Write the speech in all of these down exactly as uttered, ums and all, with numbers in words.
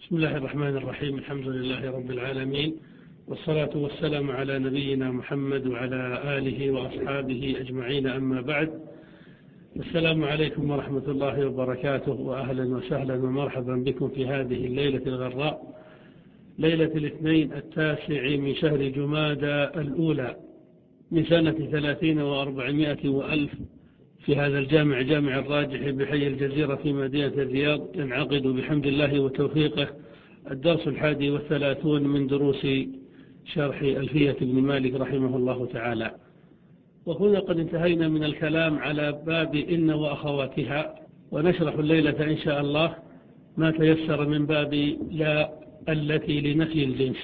بسم الله الرحمن الرحيم. الحمد لله رب العالمين، والصلاة والسلام على نبينا محمد وعلى آله وأصحابه أجمعين، أما بعد. السلام عليكم ورحمة الله وبركاته، وأهلا وسهلا ومرحبا بكم في هذه الليلة الغراء، ليلة الاثنين التاسع من شهر جمادى الأولى من سنة ثلاثين وأربعمائة وألف، في هذا الجامع جامع الراجح بحي الجزيرة في مدينة الرياض، ينعقد بحمد الله وتوفيقه الدرس الحادي والثلاثون من دروس شرح ألفية ابن مالك رحمه الله تعالى. وكنا قد انتهينا من الكلام على باب إن وأخواتها، ونشرح الليلة إن شاء الله ما تيسر من باب لا التي لنفي الجنس.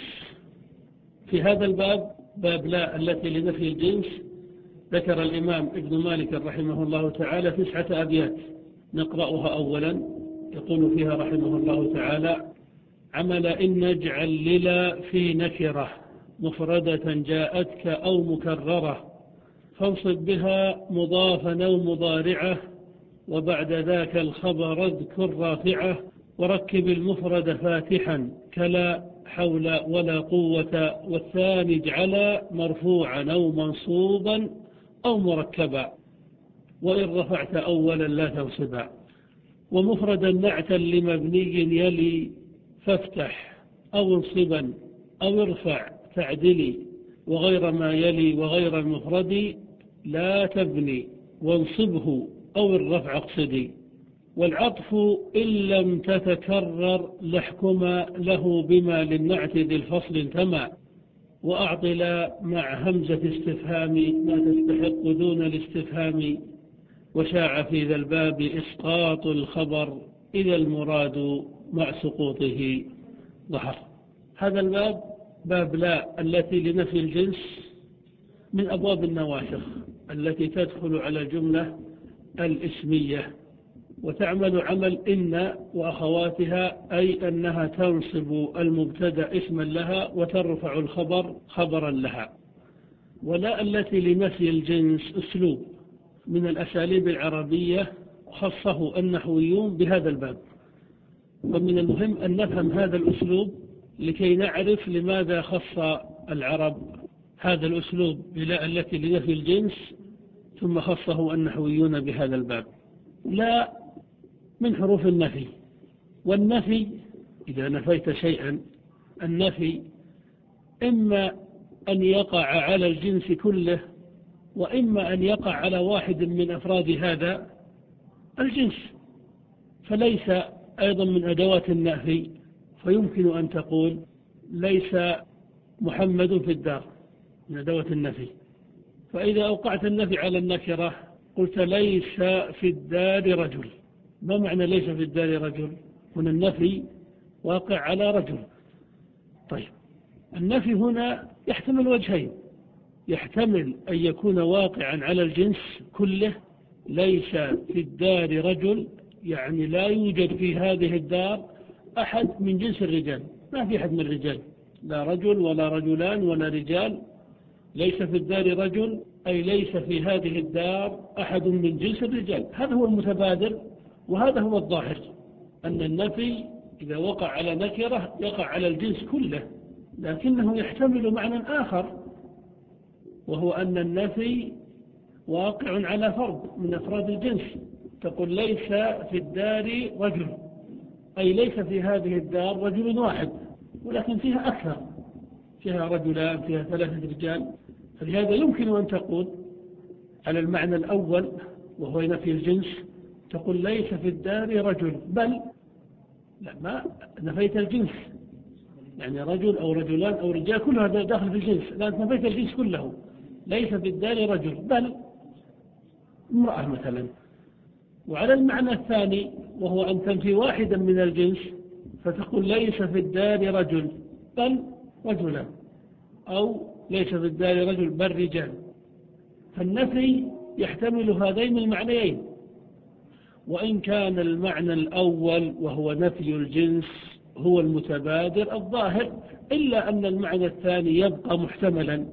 في هذا الباب، باب لا التي لنفي الجنس، ذكر الإمام ابن مالك رحمه الله تعالى تسعة أبيات نقرأها. أولا يقول فيها رحمه الله تعالى: عمل إن نجعل للا في نكرة مفردة جاءتك أو مكررة، فانصب بها مضافا أو مضارعة، وبعد ذاك الخبر اذكر رافعة، وركب المفرد فاتحا كلا حول ولا قوة، والثاني اجعل مرفوعا أو منصوبا أو مركبا، وإن رفعت أولا لا تنصبا، ومفردا نعتا لمبني يلي فافتح أو انصبا أو ارفع تعدلي، وغير ما يلي وغير المفرد لا تبني، وانصبه أو الرفع اقصدي، والعطف إن لم تتكرر لحكما له بما للنعت ذي الفصل انتمى، وأعطل مع همزة استفهام ما تستحق دون الاستفهام، وشاع في ذا الباب إسقاط الخبر إذا المراد مع سقوطه ظهر. هذا الباب باب لا التي لنفي الجنس من أبواب النواسخ التي تدخل على الجملة الإسمية، وتعمل عمل إن وأخواتها، أي أنها تنصب المبتدأ اسما لها وترفع الخبر خبرا لها. ولا التي لنفي الجنس أسلوب من الأساليب العربية خصه النحويون بهذا الباب، ومن المهم أن نفهم هذا الأسلوب لكي نعرف لماذا خص العرب هذا الأسلوب بلا التي لنفي الجنس ثم خصه النحويون بهذا الباب. لا من حروف النفي، والنفي إذا نفيت شيئا، النفي إما أن يقع على الجنس كله، وإما أن يقع على واحد من أفراد هذا الجنس، فليس أيضا من أدوات النفي، فيمكن أن تقول ليس محمد في الدار من أدوات النفي. فإذا أوقعت النفي على النكرة قلت ليس في الدار رجل. ما معنى ليس في الدار رجل؟ هنا النفي واقع على رجل. طيب، النفي هنا يحتمل وجهين: يحتمل أن يكون واقعا على الجنس كله، ليس في الدار رجل يعني لا يوجد في هذه الدار أحد من جنس الرجال، ما في أحد من الرجال، لا رجل ولا رجلان ولا رجال. ليس في الدار رجل أي ليس في هذه الدار أحد من جنس الرجال. هذا هو المتبادر، وهذا هو الظاهر، أن النفي إذا وقع على نكرة يقع على الجنس كله، لكنه يحتمل معنى آخر، وهو أن النفي واقع على فرد من أفراد الجنس. تقول ليس في الدار رجل أي ليس في هذه الدار رجل واحد، ولكن فيها أكثر، فيها رجلان، فيها ثلاثة رجال. فلهذا يمكن أن تقول على المعنى الأول وهو نفي الجنس، تقول ليس في الدار رجل، بل لا، ما نفيت الجنس، يعني رجل أو رجلان أو رجال كلها داخل في الجنس، لا، أنت نفيت الجنس كله. ليس في الدار رجل بل امرأة مثلا. وعلى المعنى الثاني وهو أن تنفي واحدا من الجنس، فتقول ليس في الدار رجل بل رجلا، أو ليس في الدار رجل بل رجال. فالنفي يحتمل هذين المعنيين، وإن كان المعنى الأول وهو نفي الجنس هو المتبادر الظاهر، إلا أن المعنى الثاني يبقى محتملا،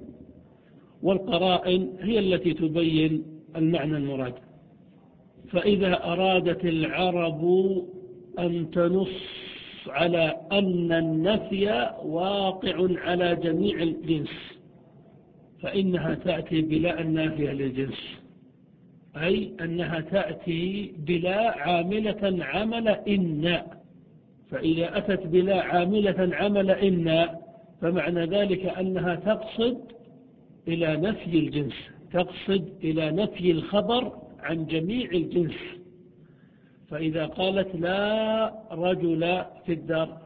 والقرائن هي التي تبين المعنى المراد. فإذا أرادت العرب أن تنص على أن النفي واقع على جميع الجنس فإنها تأتي بلا النافية للجنس، أي أنها تأتي بلا عاملة عمل إن. فإذا أتت بلا عاملة عمل إن فمعنى ذلك أنها تقصد إلى نفي الجنس، تقصد إلى نفي الخبر عن جميع الجنس. فإذا قالت لا رجل في الدار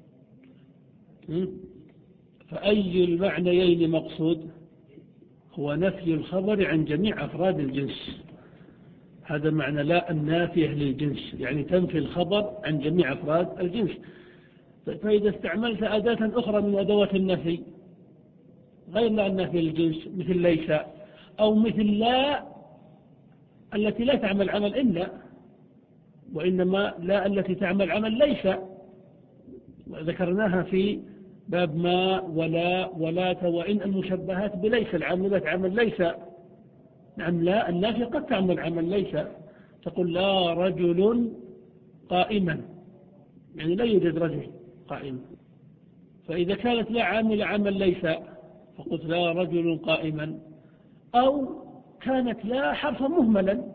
فأي المعنيين مقصود؟ هو نفي الخبر عن جميع أفراد الجنس. هذا معنى لا النافية للجنس، يعني تنفي الخبر عن جميع أفراد الجنس. فإذا استعملت أداة أخرى من أدوات النفي غير لا النافية للجنس مثل ليس أو مثل لا التي لا تعمل عمل إلا، وإنما لا التي تعمل عمل ليس، ذكرناها في باب ما ولا ولا وإن المشبهات بليس العاملات عمل ليس. نعم لا النافية قد تعمل عمل ليس، تقول لا رجل قائما، يعني لا يوجد رجل قائم. فإذا كانت لا عامل عمل ليس فقلت لا رجل قائما، أو كانت لا حرفا مهملا،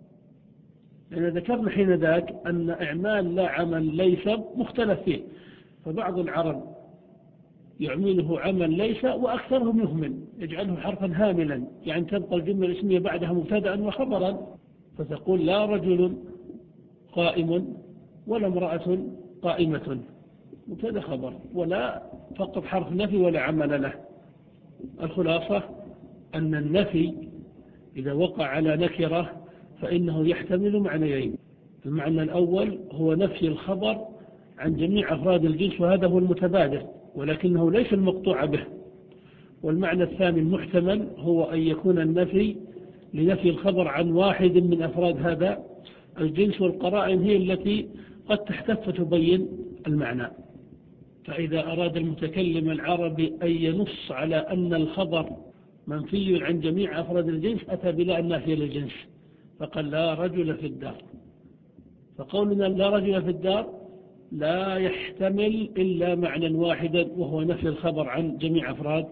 لأن ذكرنا حين ذاك أن إعمال لا عمل ليس مختلف فيه، فبعض العرب يعمله عمل ليس وأكثرهم يهمل يجعله حرفا هاملا، يعني تبقى الجملة الاسمية بعدها مبتدأ وخبرا، فتقول لا رجل قائم ولا امرأة قائمة، مبتدأ خبر، ولا فقط حرف نفي ولا عمل له. الخلاصة أن النفي إذا وقع على نكرة فإنه يحتمل معنيين. المعنى الأول هو نفي الخبر عن جميع أفراد الجنس، وهذا هو المتبادر ولكنه ليس المقطوع به. والمعنى الثاني المحتمل هو أن يكون النفي لنفي الخبر عن واحد من أفراد هذا الجنس، والقرائن هي التي قد تحتف تبين المعنى. فإذا أراد المتكلم العربي أن ينص على أن الخبر منفي عن جميع أفراد الجنس أتى بلا النافية للجنس، فقال لا رجل في الدار. فقولنا لا رجل في الدار لا يحتمل إلا معنى واحدا وهو نفي الخبر عن جميع أفراد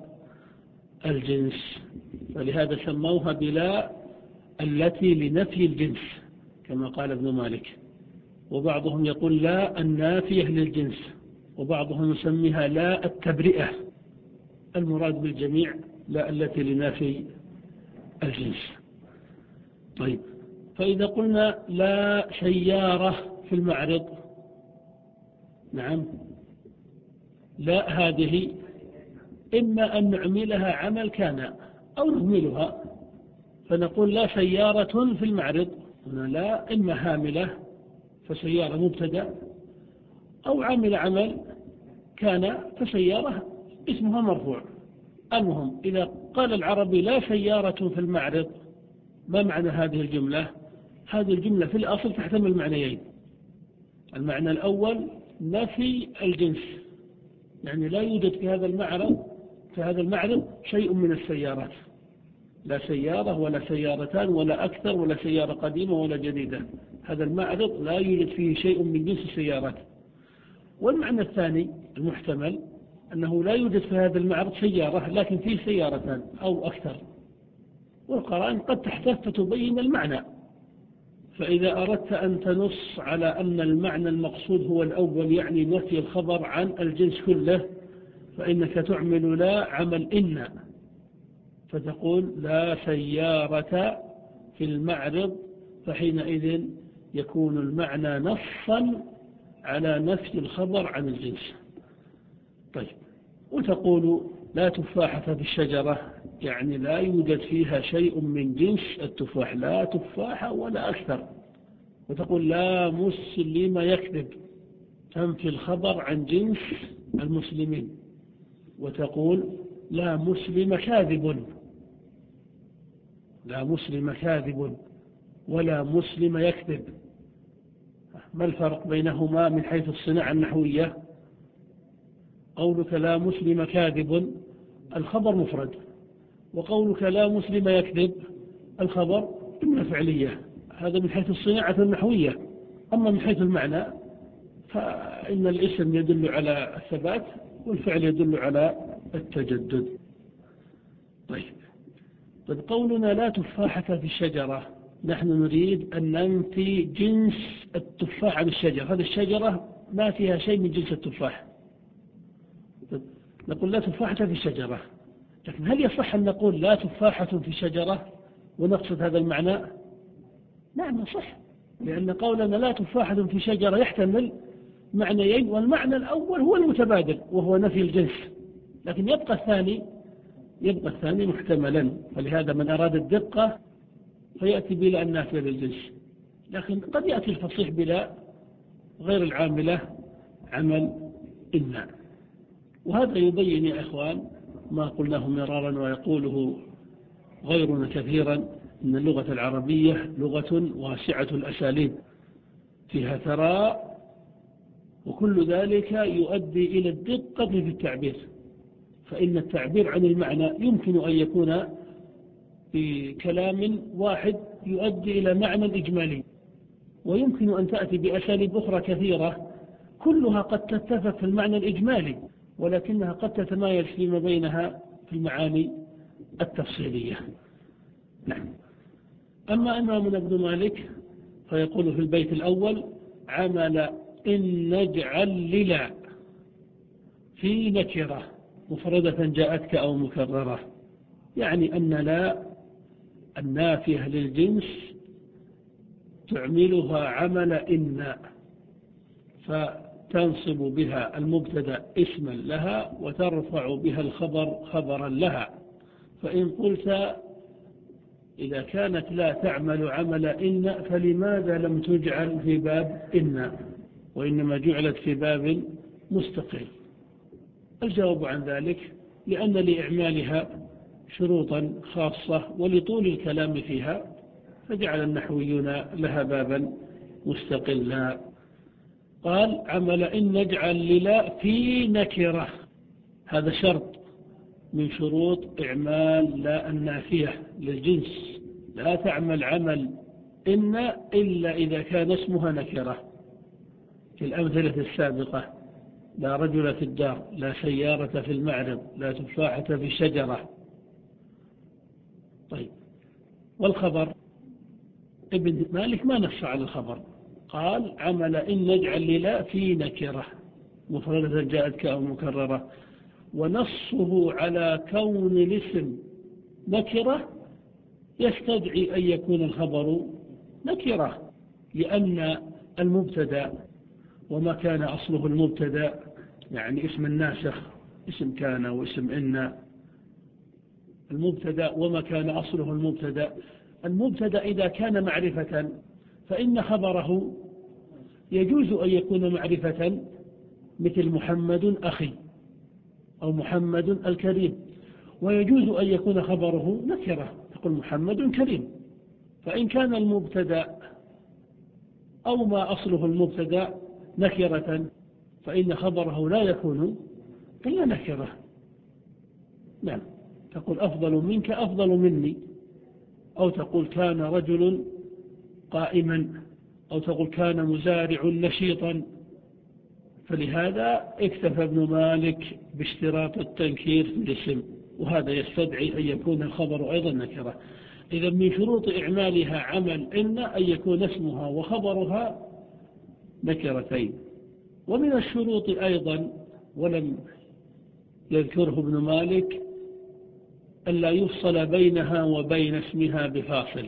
الجنس، فلهذا سموها بلا التي لنفي الجنس كما قال ابن مالك. وبعضهم يقول لا النافية للجنس، وبعضهم يسميها لا التبرئة، المراد بالجميع لا التي لنفي الجنس. طيب، فإذا قلنا لا سيارة في المعرض، نعم لا هذه إما أن نعملها عمل كان أو نهملها، فنقول لا سيارة في المعرض، هنا لا إما هاملة فسيارة مبتدأ، أو عمل عمل كان فسيارة اسمها مرفوع. المهم إذا قال العربي لا سيارة في المعرض، ما معنى هذه الجملة؟ هذه الجملة في الأصل تحتمل معنيين. المعنى الأول نفي الجنس، يعني لا يوجد في هذا المعرض في هذا المعرض شيء من السيارات، لا سيارة ولا سيارتان ولا أكثر ولا سيارة قديمة ولا جديدة، هذا المعرض لا يوجد فيه شيء من جنس السيارات. والمعنى الثاني المحتمل أنه لا يوجد في هذا المعرض سيارة لكن فيه سيارتان أو أكثر، والقرائن قد تحتف فتبين المعنى. فإذا أردت أن تنص على أن المعنى المقصود هو الأول، يعني نفي الخبر عن الجنس كله، فإنك تعمل لا عمل إن، فتقول لا سيارة في المعرض، فحينئذ يكون المعنى نصا على نفي الخبر عن الجنس. طيب، وتقول لا تفاحة في الشجرة، يعني لا يوجد فيها شيء من جنس التفاح، لا تفاحة ولا أكثر. وتقول لا مسلم يكذب، تنفي الخبر عن جنس المسلمين. وتقول لا مسلم كاذب، لا مسلم كاذب ولا مسلم يكذب. ما الفرق بينهما من حيث الصناعة النحوية؟ قولك لا مسلم كاذب الخبر مفرد، وقولك لا مسلم يكذب الخبر جملة فعلية، هذا من حيث الصناعة النحوية. أما من حيث المعنى فإن الاسم يدل على الثبات والفعل يدل على التجدد. طيب طيب قولنا لا تفاحة في الشجرة، نحن نريد أن ننفي جنس التفاح عن الشجرة. هذه الشجرة ما فيها شيء من جنس التفاح، نقول لا تفاحة في الشجرة. لكن هل يصح أن نقول لا تفاحة في الشجرة ونقصد هذا المعنى؟ نعم يصح، لأن قولنا لا تفاحة في شجرة يحتمل معنيين، والمعنى الأول هو المتبادل وهو نفي الجنس، لكن يبقى الثاني يبقى الثاني محتملا. فلهذا من أراد الدقة فيأتي بلا النافية للجنس، لكن قد يأتي الفصيح بلا غير العاملة عمل إن. وهذا يبين يا إخوان ما قلناه مرارا ويقوله غيرنا كثيرا، أن اللغة العربية لغة واسعة الأساليب، فيها ثراء، وكل ذلك يؤدي إلى الدقة في التعبير. فإن التعبير عن المعنى يمكن أن يكون بكلام واحد يؤدي إلى معنى إجمالي، ويمكن أن تأتي بأساليب أخرى كثيرة كلها قد تتفق في المعنى الإجمالي، ولكنها قد تتمايز فيما بينها في المعاني التفصيلية. نعم. أما إمامنا ابن مالك فيقول في البيت الأول: عمل إن نجعل للا في نكرة مفردة جاءتك أو مكررة، يعني أن لا النافية للجنس تعملها عمل إن، فتنصب بها المبتدأ اسما لها وترفع بها الخبر خبرا لها. فإن قلت إذا كانت لا تعمل عمل إن فلماذا لم تجعل في باب إن وإنما جعلت في باب مستقل؟ الجواب عن ذلك لأن لإعمالها شروطا خاصة ولطول الكلام فيها، فجعل النحويون لها بابا مستقلا. قال: عمل إن نجعل للا في نكرة، هذا شرط من شروط إعمال لا النافية للجنس، لا تعمل عمل إن إلا إذا كان اسمها نكرة. في الأمثلة السابقة: لا رجل في الدار، لا سيارة في المعرض، لا تفاحة في الشجرة. طيب، والخبر ابن مالك ما نص على الخبر، قال: عمل إن نجعل للا في نكرة مفردة جاءتك أو مكررة. ونصه على كون الاسم نكرة يستدعي أن يكون الخبر نكرة، لأن المبتدأ وما كان أصله المبتدأ، يعني اسم الناسخ اسم كان واسم إن، المبتدأ وما كان أصله المبتدأ. المبتدأ إذا كان معرفة فإن خبره يجوز أن يكون معرفة، مثل محمد أخي أو محمد الكريم، ويجوز أن يكون خبره نكرة، تقول محمد كريم. فإن كان المبتدأ أو ما أصله المبتدأ نكرة فإن خبره لا يكون إلا نكرة. نعم، تقول أفضل منك أفضل مني، أو تقول كان رجل قائما، أو تقول كان مزارع نشيطا. فلهذا اكتفى ابن مالك باشتراط التنكير في الاسم، وهذا يستدعي أن يكون الخبر أيضا نكرة. إذا من شروط إعمالها عمل إن أن يكون اسمها وخبرها نكرتين. ومن الشروط أيضا ولم يذكره ابن مالك ألا يفصل بينها وبين اسمها بفاصل،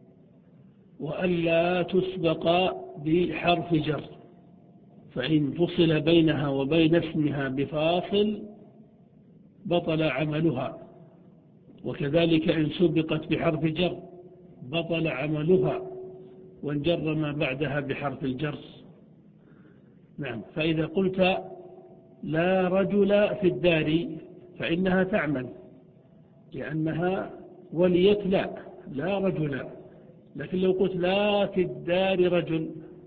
وألا تسبق بحرف جر، فإن فصل بينها وبين اسمها بفاصل بطل عملها، وكذلك إن سبقت بحرف جر بطل عملها وانجر ما بعدها بحرف الجر. نعم، فإذا قلت لا رجل في الدار فإنها تعمل، لأنها وليت لا لا رجل. لكن لو قلت لا في الدار رجل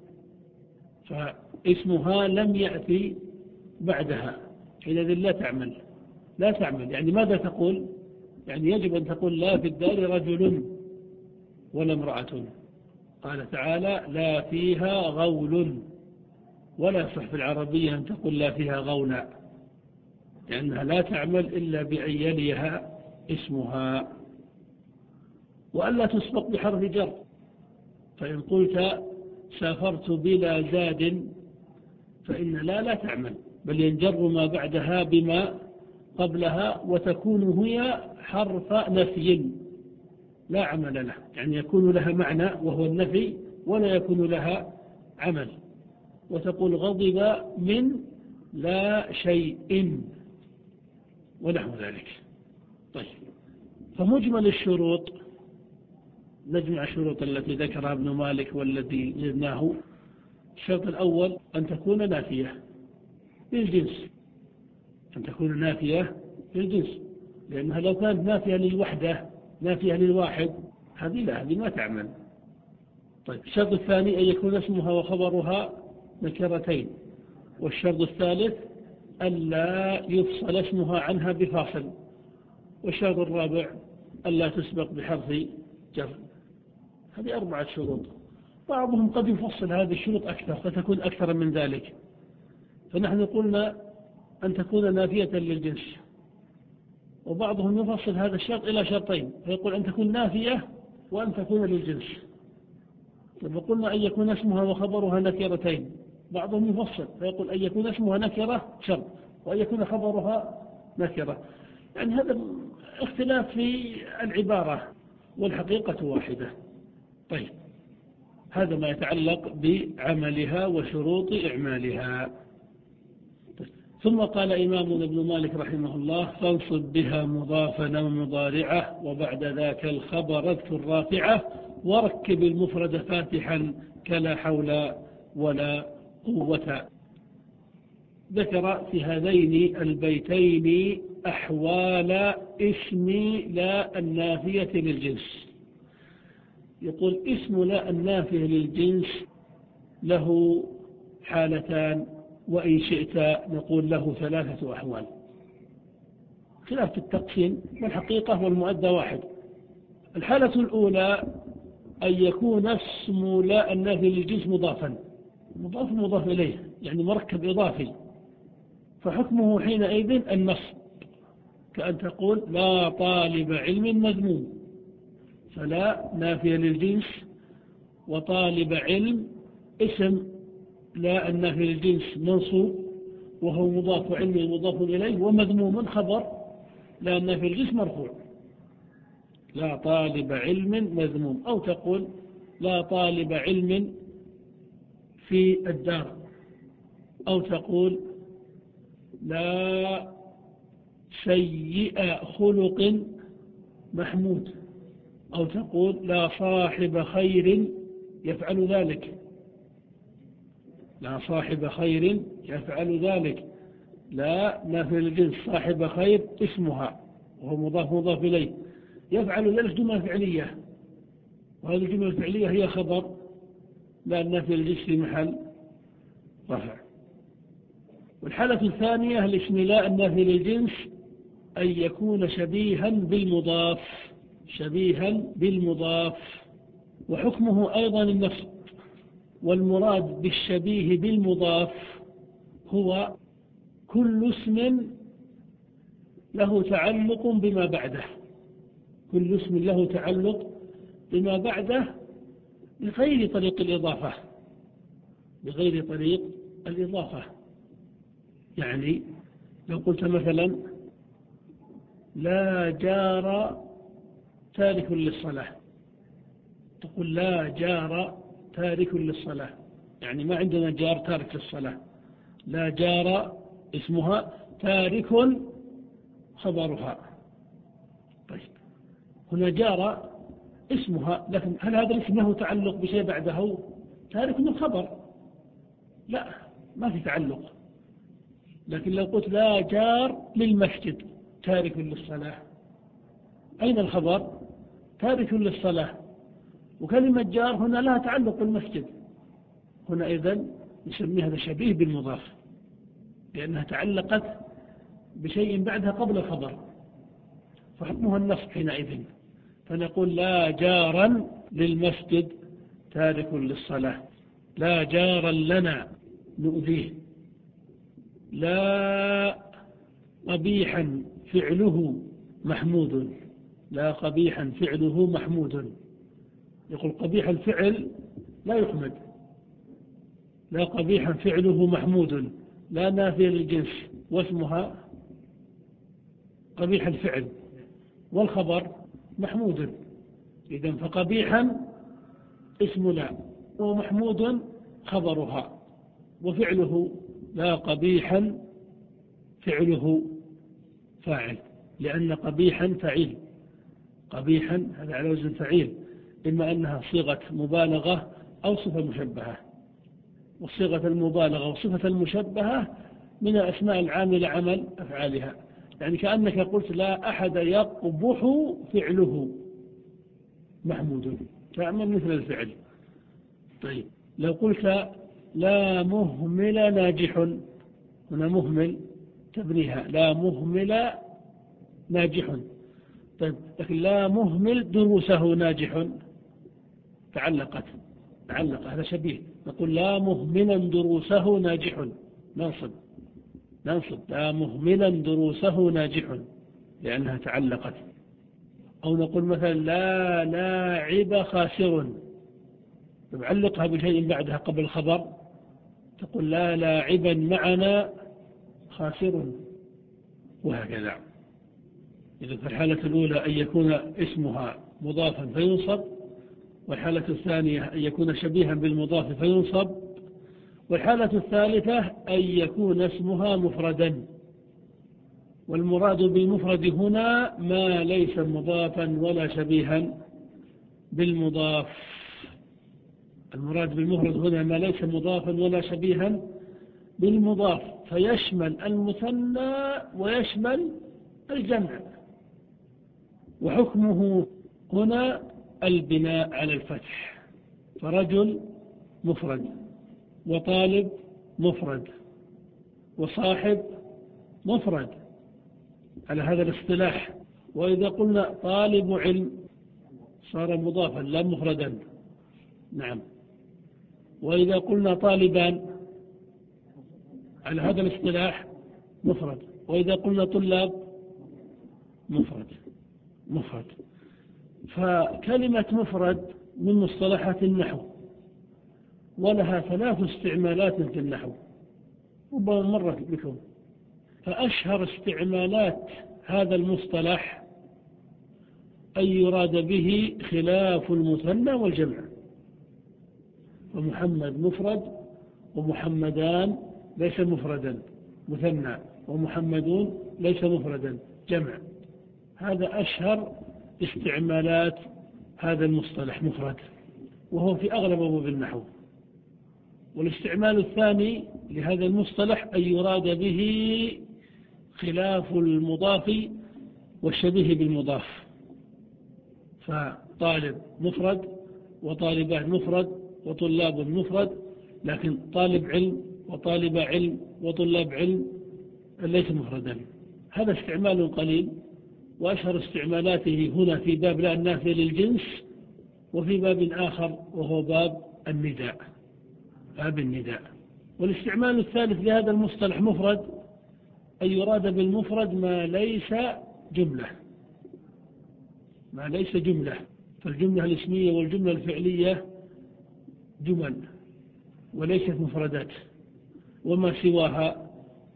فاسمها لم يأتي بعدها، حينئذ لا تعمل لا تعمل يعني ماذا تقول؟ يعني يجب أن تقول لا في الدار رجل ولا امرأة. قال تعالى: لا فيها غول، ولا يصح في العربية أن تقول لا فيها غولا، لأنها لا تعمل إلا بأن يليها اسمها، وألا تسبق بحرف جر. فإن قلت سافرت بلا زاد فإن لا لا تعمل، بل ينجر ما بعدها بما قبلها، وتكون هي حرف نفي لا عمل له، يعني يكون لها معنى وهو النفي ولا يكون لها عمل. وتقول غضب من لا شيء ونحو ذلك. طيب، فمجمل الشروط، نجمع الشروط التي ذكرها ابن مالك والتي زدناه. الشرط الأول أن تكون نافية للجنس، أن تكون نافية للجنس، لأنها لو كانت نافية للوحدة نافية للواحد هذه لا، هذه ما تعمل. طيب، الشرط الثاني أن يكون اسمها وخبرها نكرتين. والشرط الثالث ألا يفصل اسمها عنها بفاصل. والشرط الرابع ألا تسبق بحرف جر. هذه أربعة شروط. بعضهم قد يفصل هذه الشروط أكثر فتكون أكثر من ذلك، فنحن قلنا أن تكون نافية للجنس، وبعضهم يفصل هذا الشرط إلى شرطين، فيقول أن تكون نافية وأن تكون للجنس. فقلنا أن يكون اسمها وخبرها نكرتين، بعضهم يفصل فيقول أن يكون اسمها نكرة شرط وأن يكون خبرها نكرة. يعني هذا اختلاف في العبارة والحقيقة واحدة. طيب، هذا ما يتعلق بعملها وشروط إعمالها. طيب. ثم قال إمامنا ابن مالك رحمه الله: فانصب بها مضافا أو مضارعة، وبعد ذاك الخبر اذكر رافعة، وركب المفرد فاتحا كلا حول ولا قوة. ذكر في هذين البيتين أحوال اسم لا النافية للجنس. يقول اسم لا النافية للجنس له حالتان، وإن شئت نقول له ثلاثة أحوال، خلاف في التقسيم، والحقيقة والمؤدى واحد. الحالة الأولى أن يكون اسم لا النافية للجنس مضافا، مضاف مضاف إليه، يعني مركب إضافي، فحكمه حينئذ النصب، كأن تقول لا طالب علم مذموم، فلا نافية للجنس، وطالب علم اسم لا النافية للجنس منصوب وهو مضاف علم مضاف إليه، ومذموم خبر لا النافية للجنس مرفوع، لا طالب علم مذموم. أو تقول لا طالب علم في الدار، أو تقول لا سيء خلق محمود، أو تقول لا صاحب خير يفعل ذلك، لا صاحب خير يفعل ذلك، لا نافية للجنس صاحب خير اسمها وهو مضاف مضاف إليه، يفعل ذلك جملة فعلية، وهذه الجملة الفعلية هي خبر لا النافية للجنس في محل رفع. والحالة الثانية الاسم لا النافية للجنس أن يكون شبيها بالمضاف، شبيها بالمضاف، وحكمه أيضا النصب. والمراد بالشبيه بالمضاف هو كل اسم له تعلق بما بعده، كل اسم له تعلق بما بعده بغير طريق الإضافة، بغير طريق الإضافة. يعني لو قلت مثلا لا جار تارك للصلاة، تقول لا جار تارك للصلاة، يعني ما عندنا جار تارك للصلاة، لا جار اسمها، تارك خبرها. طيب، هنا جار اسمها، لكن هل هذا الاسم له تعلق بشيء بعده؟ تارك من الخبر لا، ما في تعلق. لكن لو قلت لا جار للمسجد تارك للصلاة، أين الخبر؟ تارك للصلاة، وكلمة جار هنا لها تعلق بالمسجد، هنا إذن نسميها هذا شبيه بالمضاف، لأنها تعلقت بشيء بعدها قبل الخبر، فحكمها النصب حينئذ، فنقول لا جارا للمسجد تارك للصلاة، لا جارا لنا نؤذيه. لا قبيحا فعله محمود، لا قبيحا فعله محمود. يقول قبيح الفعل لا يحمد. لا قبيحا فعله محمود، لا نافية للجنس واسمها قبيح الفعل، والخبر محمود. إذن فقبيحا اسم لا، ومحمود خبرها، وفعله لا قبيحا فعله فاعل، لأن قبيحا فعيل. قبيحا هذا على وزن فعيل، إما أنها صيغة مبالغة أو صفة مشبهة. وصيغة المبالغة وصفة المشبهة من الأسماء العاملة عمل أفعالها، يعني كأنك قلت لا أحد يقبح فعله محمود، تعمل مثل الفعل. طيب لو قلت لا مهمل ناجح، هنا مهمل تبنيها، لا مهمل ناجح. طيب لكن لا مهمل دروسه ناجح، تعلقت تعلق، هذا شبيه. نقول لا مهملا دروسه ناجح، ننصب ننصب لا مهملا دروسه ناجح لأنها تعلقت. أو نقول مثلا لا لاعب خاسر، تعلقها بشيء بعدها قبل الخبر، تقول لا لاعبا معنا خاسر، وهكذا. إذا في الحالة الأولى أن يكون اسمها مضافا فينصب، والحالة الثانية أن يكون شبيها بالمضاف فينصب، والحالة الثالثة أن يكون اسمها مفردا. والمراد بالمفرد هنا ما ليس مضافا ولا شبيها بالمضاف. المراد بالمفرد هنا ما ليس مضافا ولا شبيها بالمضاف، فيشمل المثنى ويشمل الجمع. وحكمه هنا البناء على الفتح، فرجل مفرد، وطالب مفرد، وصاحب مفرد على هذا الاصطلاح. وإذا قلنا طالب علم صار مضافا لا مفردا. نعم. وإذا قلنا طالبان على هذا الاصطلاح مفرد. وإذا قلنا طلاب مفرد مفرد. فكلمة مفرد من مصطلحات النحو، ولها ثلاث استعمالات في النحو، ربما مرت بكم. فأشهر استعمالات هذا المصطلح أن يراد به خلاف المثنى والجمع. ومحمد مفرد، ومحمدان ليس مفردا مثنى، ومحمدون ليس مفردا جمع. هذا أشهر استعمالات هذا المصطلح مفرد، وهو في أغلب أبواب النحو. والاستعمال الثاني لهذا المصطلح أن يراد به خلاف المضاف والشبيه بالمضاف. فطالب مفرد، وطالبات مفرد، وطلاب مفرد، لكن طالب علم وطالب علم وطلاب علم ليس مفردا. هذا استعمال قليل، وأشهر استعمالاته هنا في باب لا النافية للجنس، وفي باب آخر وهو باب النداء باب النداء. والاستعمال الثالث لهذا المصطلح مفرد أن يراد بالمفرد ما ليس جملة ما ليس جملة فالجملة الاسمية والجملة الفعلية جمل وليست مفردات، وما سواها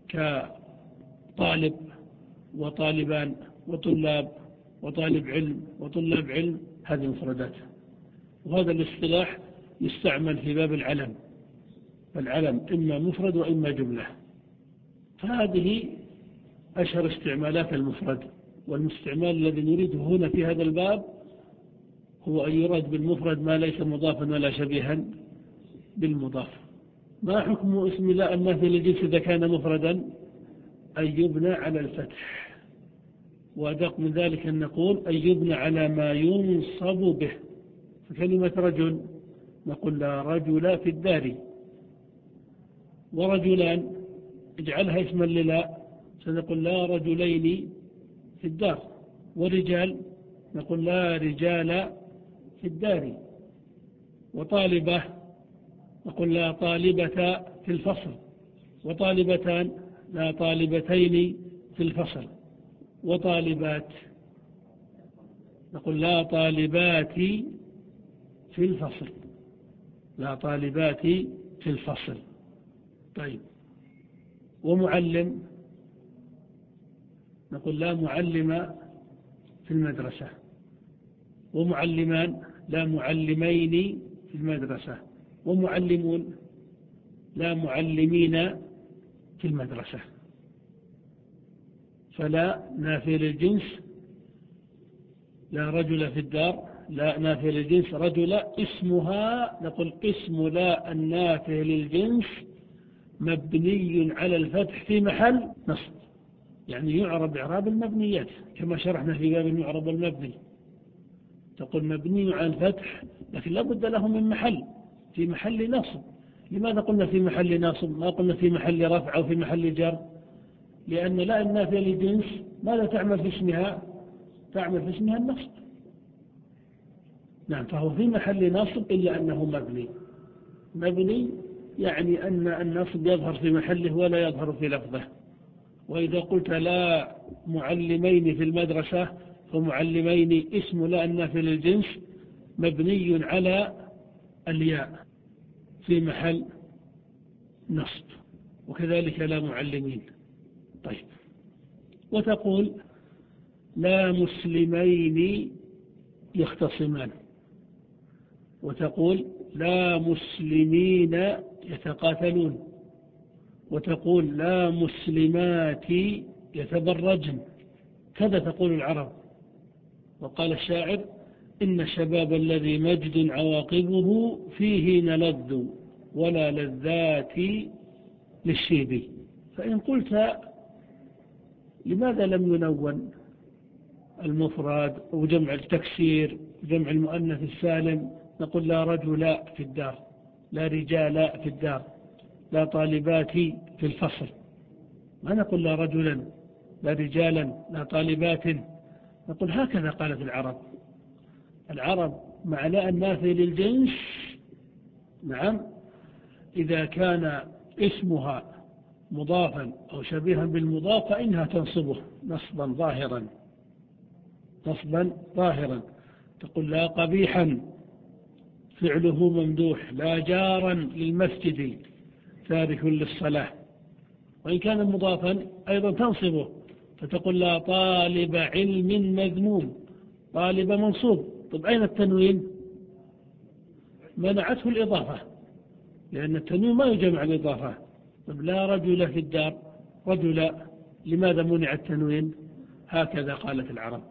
كطالب وطالبان وطلاب وطالب علم وطلاب علم هذه مفردات. وهذا الاصطلاح يستعمل في باب العلم، فالعلم إما مفرد وإما جملة. فهذه أشهر استعمالات المفرد. والاستعمال الذي نريده هنا في هذا الباب هو أن يراد بالمفرد ما ليس مضافا ولا شبيها بالمضاف. ما حكم اسم لا النافية للجنس إذا كان مفردا؟ أن يبنى على الفتح، وأدق من ذلك أن نقول أن يبنى على ما ينصب به. فكلمة رجل نقول لا رجل في الدار، ورجلان اجعلها اسما للا، سنقول لا رجلين في الدار. ورجال نقول لا رجال في الدار. وطالبة نقول لا طالبة في في الفصل، وطالبتان لا طالبتين في الفصل، وطالبات نقول لا طالبات في الفصل، لا طالبات في الفصل. طيب، ومعلم نقول لا معلم في المدرسة، ومعلمان لا معلمين في المدرسة، ومعلمون لا معلمين في المدرسة. فلا نافية للجنس، لا رجل في الدار، لا نافية للجنس رجل، اسمها نقول اسم لا النافية للجنس مبني على الفتح في محل نصب، يعني يعرب إعراب المبنيات كما شرحنا في باب يعرب المبني. تقول مبني على الفتح، لكن لا بد له من محل، في محل نصب. لماذا قلنا في محل نصب ما قلنا في محل رفع أو في محل جر؟ لأن لا النافية للجنس ماذا تعمل في اسمها؟ تعمل في اسمها النصب. نعم، فهو في محل نصب إلا أنه مبني. مبني يعني أن النصب يظهر في محله ولا يظهر في لفظه. وإذا قلت لا معلمين في المدرسة فمعلمين اسم لا النافية للجنس مبني على الياء في محل نصب، وكذلك لا معلمين. طيب، وتقول لا مسلمين يختصمان، وتقول لا مسلمين يتقاتلون، وتقول لا مسلمات يتبرجن. كذا تقول العرب. وقال الشاعر إن الشباب الذي مجد عواقبه فيه نلذ ولا لذات للشيب. فإن قلت لماذا لم ينون المفرد وجمع التكسير وجمع المؤنث السالم؟ نقول لا رجل في الدار، لا رجال في الدار، لا طالبات في الفصل. ما نقول لا رجلا لا رجالا لا طالبات. نقول هكذا قالت العرب. العرب مع لا النافي للجنس، نعم، إذا كان اسمها مضافا أو شبيها بالمضاف فإنها تنصبه نصبا ظاهرا، نصبا ظاهرا. تقول لا قبيحا فعله ممدوح، لا جارا للمسجد تارك للصلاة. وإن كان مضافا أيضا تنصبه، فتقول لا طالب علم مذموم، طالب منصوب. طب أين التنوين؟ منعته الإضافة، لأن التنوين ما يجمع الإضافة. طب لا رجل في الدار، رجل، لماذا منع التنوين؟ هكذا قالت العرب.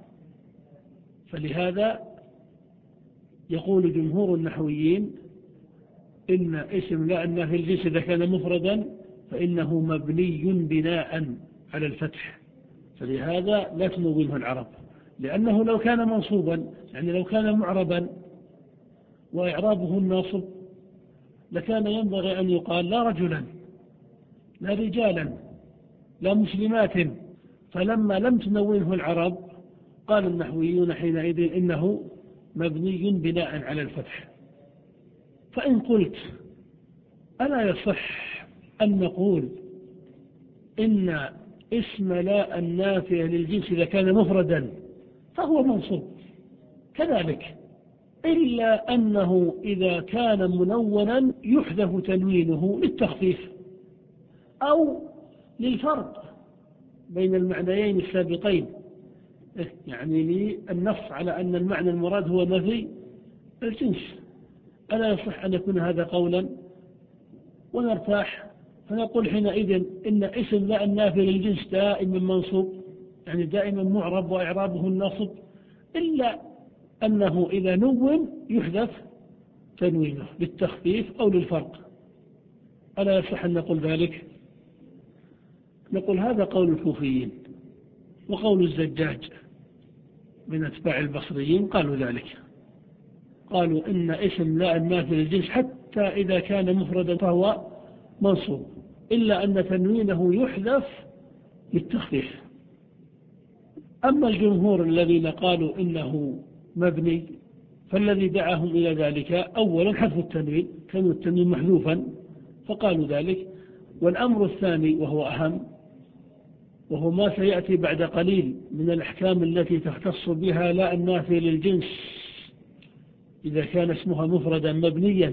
فلهذا يقول جمهور النحويين إن اسم لا النافي الجنس إذا كان مفردا فإنه مبني بناء على الفتح، فلهذا لا تنوينه العرب. لأنه لو كان منصوبا، يعني لو كان معربا وإعرابه الناصب، لكان ينبغي أن يقال لا رجلا لا رجالا لا مسلمات. فلما لم تنوينه العرب قال النحويون حينئذ إنه مبني بناء على الفتح. فإن قلت ألا يصح أن نقول إن اسم لا النافية للجنس إذا كان مفردا فهو منصوب كذلك، إلا أنه إذا كان منونا يحذف تنوينه للتخفيف أو للفرق بين المعنيين السابقين، يعني للنص على أن المعنى المراد هو نفي الجنس. ألا يصح أن يكون هذا قولا ونرتاح؟ فنقول حينئذ إن اسم لا النافي للجنس دائما منصوب، يعني دائما معرب وإعرابه النصب، إلا أنه إذا نون يحذف تنوينه للتخفيف أو للفرق. ألا يصح أن نقول ذلك؟ نقول هذا قول الكوفيين، وقول الزجاج من أتباع البصريين قالوا ذلك. قالوا إن اسم لا النافي للجنس حتى إذا كان مفردا فهو منصوب، إلا أن تنوينه يحذف للتخفيف. أما الجمهور الذين قالوا إنه مبني فالذي دعاهم إلى ذلك أولا حذف التنوين، كان التنوين محذوفا فقالوا ذلك. والأمر الثاني وهو أهم، وهو ما سيأتي بعد قليل من الأحكام التي تختص بها لا النافية للجنس إذا كان اسمها مفردا مبنيا،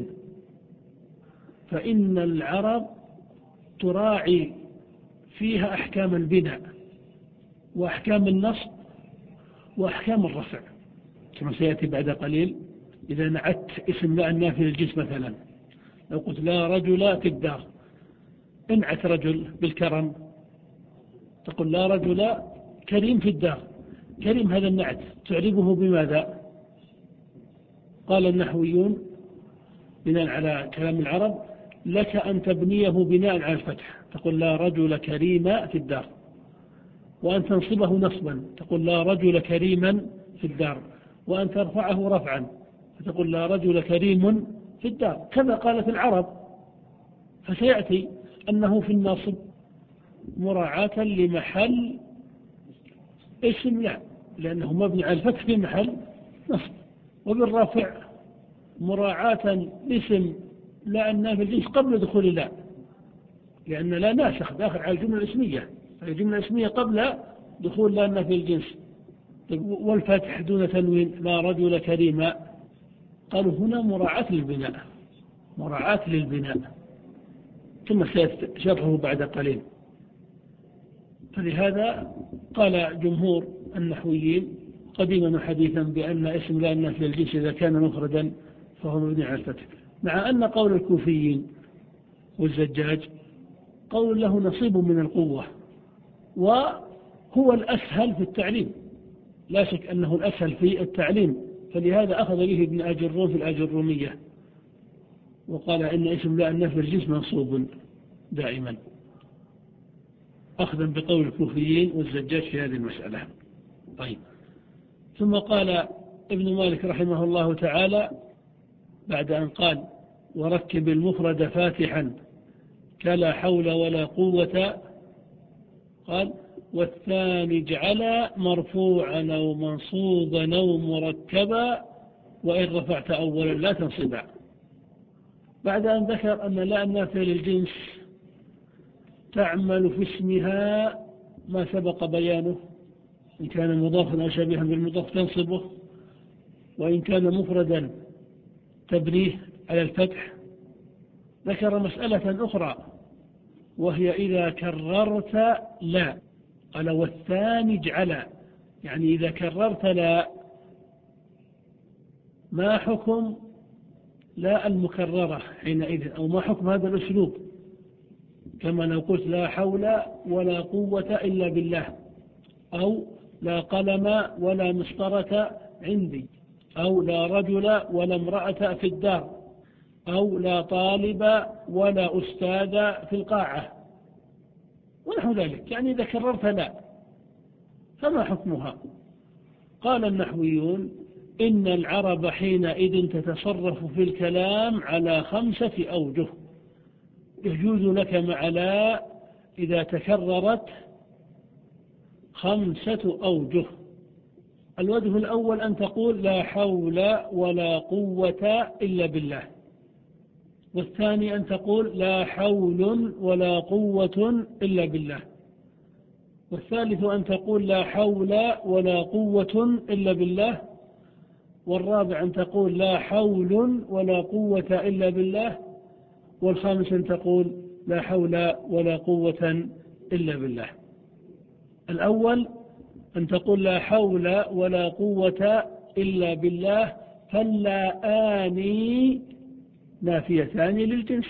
فإن العرب تراعي فيها أحكام البناء وأحكام النصب وأحكام الرفع كما سيأتي بعد قليل. إذا نعت اسم لا النافية للجنس مثلا، لو قلت لا رجل في الدار، انعت رجل بالكرم، تقول لا رجل كريم في الدار. كريم هذا النعت تعربه بماذا؟ قال النحويون بناء على كلام العرب لك أن تبنيه بناء على الفتح، تقول لا رجل كريم في الدار، وأن تنصبه نصبا تقول لا رجل كريما في الدار، وأن ترفعه رفعا فتقول لا رجل كريم في الدار. كذا قالت العرب. فسيأتي أنه في النصب مراعاة لمحل اسم لا، لأنه مبني على الفتح في محل نصب، وبالرفع مراعاة لاسم لا النافية للجنس قبل دخول لا، لأن لا ناسخ داخل على الجملة الاسمية، الجملة الاسمية قبل دخول لا النافية للجنس. والفتح دون تنوين لا رجل كريما، قالوا هنا مراعاة للبناء، مراعاة للبناء ثم سيشرحه بعد قليل. فلهذا قال جمهور النحويين قديما وحديثا بأن اسم لا النافية للجنس إذا كان مفردا فهو مبني على الفتح، مع أن قول الكوفيين والزجاج قول له نصيب من القوة، وهو الأسهل في التعليم، لا شك أنه الأسهل في التعليم، فلهذا أخذ به ابن أجرون في الأجرونية وقال إن اسم لا النافية للجنس منصوب دائما، أخذا بقول الكوفيين والزجاج في هذه المسألة. طيب، ثم قال ابن مالك رحمه الله تعالى بعد أن قال وركب المفرد فاتحا كلا حول ولا قوة، قال والثاني اجعل مرفوعا أو منصوبا أو مركبا وإن رفعت أولا لا تنصبا. بعد أن ذكر أن لا النافية للجنس تعمل في اسمها ما سبق بيانه، إن كان مضافا أو شبيها بالمضاف تنصبه، وإن كان مفردا تبنيه على الفتح، ذكر مسألة أخرى وهي إذا كررت لا، قال والثاني اجعل، يعني إذا كررت لا ما حكم لا المكررة حينئذ، أو ما حكم هذا الأسلوب، كما لو قلت لا حول ولا قوة إلا بالله، أو لا قلم ولا مسطرة عندي، أو لا رجل ولا امرأة في الدار، أو لا طالب ولا أستاذ في القاعة ونحو ذلك. يعني إذا كررت لا فما حكمها؟ قال النحويون إن العرب حينئذ تتصرف في الكلام على خمسة أوجه يجوز لك مع لا إذا تكررت خمسة أوجه. الوجه الأول أن تقول لا حول ولا قوة إلا بالله، والثاني أن تقول لا حول ولا قوة إلا بالله، والثالث أن تقول لا حول ولا قوة إلا بالله، والرابع أن تقول لا حول ولا قوة إلا بالله، والخامس أن تقول لا حول ولا قوة إلا بالله. الأول أن تقول لا حول ولا قوة إلا بالله، فاللاآن نافيتان للجنس،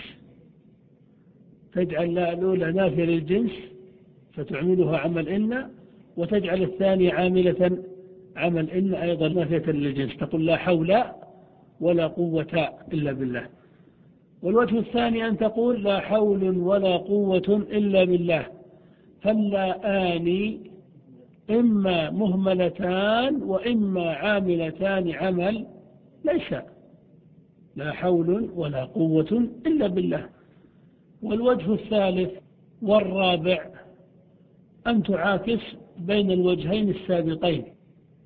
تجعل لا الأولى نافية للجنس فتعملها عمل إن، وتجعل الثانية عاملة عمل إن أيضا نافية للجنس، تقول لا حول ولا قوة إلا بالله. والوجه الثاني أن تقول لا حول ولا قوة إلا بالله، فاللاآن إما مهملتان وإما عاملتان عمل ليس، لا حول ولا قوة إلا بالله. والوجه الثالث والرابع أن تعاكس بين الوجهين السابقين،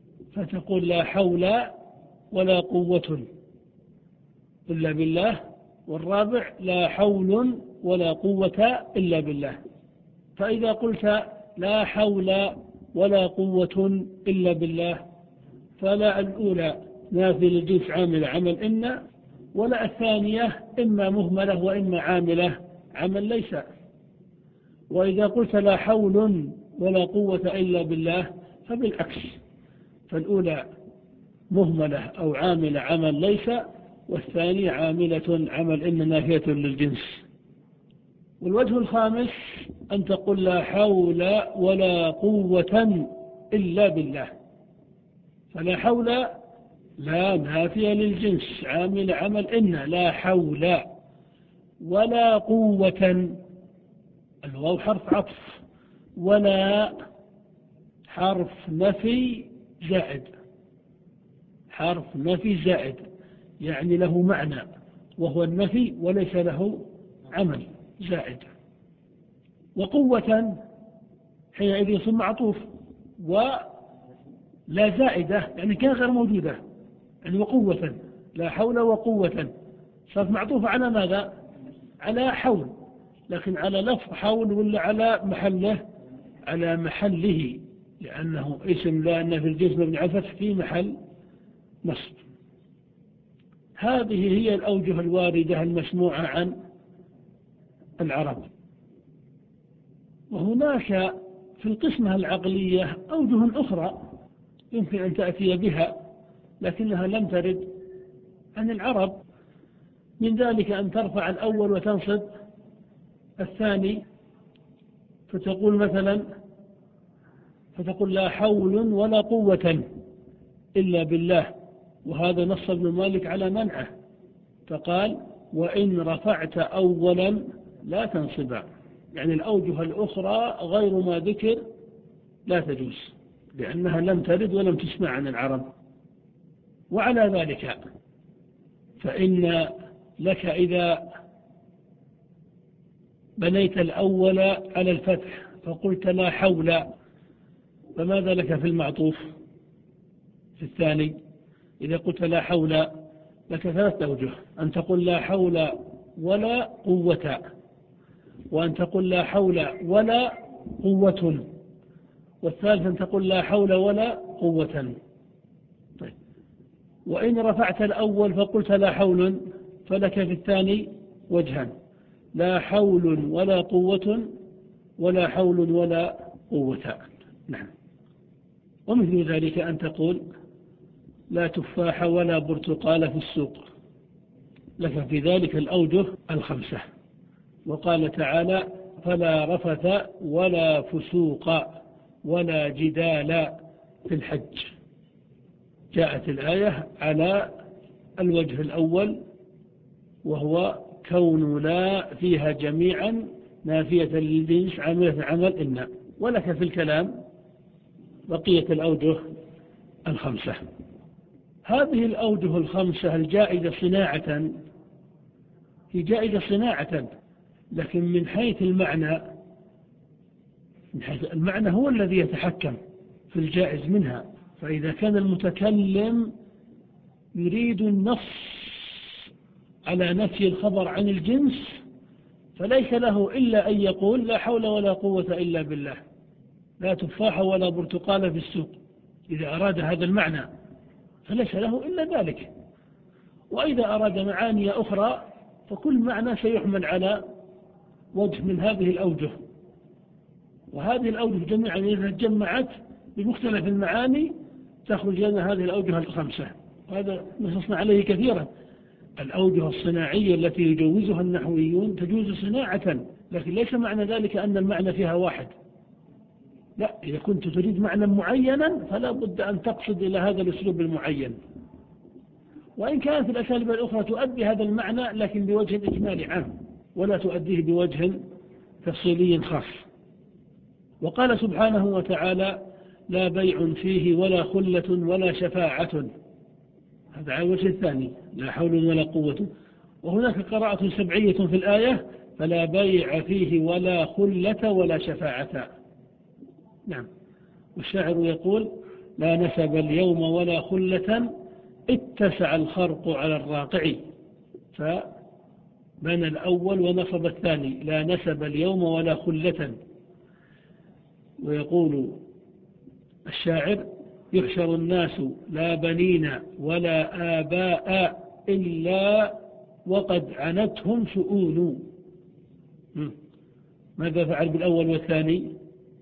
فتقول لا حول ولا قوة إلا بالله، والرابع لا حول ولا قوة إلا بالله. فإذا قلت لا حول ولا قوة إلا بالله فلا الأولى نافية للجنس عاملة عمل إن، ولا الثانية إما مهملة وإما عاملة عمل ليس. وإذا قلت لا حول ولا قوة إلا بالله فبالعكس، فالأولى مهملة أو عاملة عمل ليس، والثانية عاملة عمل إن نافية للجنس. والوجه الخامس أن تقول لا حول ولا قوة إلا بالله. فلا حول لا نافية للجنس عامل عمل إن لا حول، ولا قوة الواو حرف عطف، ولا حرف نفي زائد، حرف نفي زائد يعني له معنى وهو النفي وليس له عمل زائد. وقوة حينئذ يصير معطوف، ولا زائدة يعني كان غير موجودة، يعني وقوة لا حول وقوة صارت معطوفة على ماذا؟ على حول، لكن على لفظ حول ولا على محله؟ على محله، لأنه اسم لا أن في الجسم مبني على الفتح في محل نصب. هذه هي الأوجه الواردة المسموعة عن العرب. وهناك في القسمة العقلية أوجه أخرى يمكن أن تأتي بها لكنها لم ترد عن العرب، من ذلك أن ترفع الأول وتنصب الثاني، فتقول مثلا فتقول لا حول ولا قوة إلا بالله، وهذا نص ابن مالك على منعه، فقال وإن رفعت أولا لا تنصبا، يعني الأوجه الأخرى غير ما ذكر لا تجوز لأنها لم ترد ولم تسمع عن العرب. وعلى ذلك فإن لك إذا بنيت الأول على الفتح فقلت لا حول، فماذا لك في المعطوف في الثاني؟ إذا قلت لا حول لك ثلاثة أوجه، أن تقول لا حول ولا قوة، وأن تقول لا حول ولا قوة، والثالث أن تقول لا حول ولا قوة. طيب. وإن رفعت الأول فقلت لا حول فلك في الثاني وجهان، لا حول ولا قوة ولا حول ولا قوة. نعم. ومثل ذلك أن تقول لا تفاح ولا برتقال في السوق، لك في ذلك الأوجه الخمسة. وقال تعالى فلا رفث ولا فسوق ولا جدال في الحج. جاءت الآية على الوجه الأول وهو كون لا فيها جميعا نافية للجنس عاملة عمل إن، ولك في الكلام بقية الأوجه الخمسة. هذه الأوجه الخمسة الجائزة صناعة هي جائزة صناعة، لكن من حيث المعنى من حيث المعنى هو الذي يتحكم في الجائز منها. فإذا كان المتكلم يريد النص على نفي الخبر عن الجنس فليس له إلا أن يقول لا حول ولا قوة إلا بالله، لا تفاح ولا برتقال في السوق، إذا أراد هذا المعنى فليس له إلا ذلك. وإذا أراد معاني أخرى فكل معنى سيحمل على وجه من هذه الأوجه، وهذه الأوجه جميعا إذا جمعت بمختلف المعاني تخرج لنا هذه الأوجه الخمسة. وهذا نصصنا عليه كثيرا. الأوجه الصناعية التي يجوزها النحويون تجوز صناعة، لكن ليس معنى ذلك أن المعنى فيها واحد، لا، إذا كنت تريد معنى معينا فلا بد أن تقصد إلى هذا الأسلوب المعين، وإن كانت الأساليب الأخرى تؤدي هذا المعنى لكن بوجه إجمالي عام ولا تؤديه بوجه تفصيلي خاص. وقال سبحانه وتعالى لا بيع فيه ولا خلة ولا شفاعة، هذا على الوجه الثاني لا حول ولا قوة. وهناك قراءة سبعية في الآية فلا بيع فيه ولا خلة ولا شفاعة. نعم. والشاعر يقول لا نسب اليوم ولا خلة اتسع الخرق على الراقع. بنى الأول ونصب الثاني، لا نسب اليوم ولا خلة. ويقول الشاعر: يحشر الناس لا بنين ولا آباء إلا وقد عنتهم شؤون. ماذا فعل بالأول والثاني؟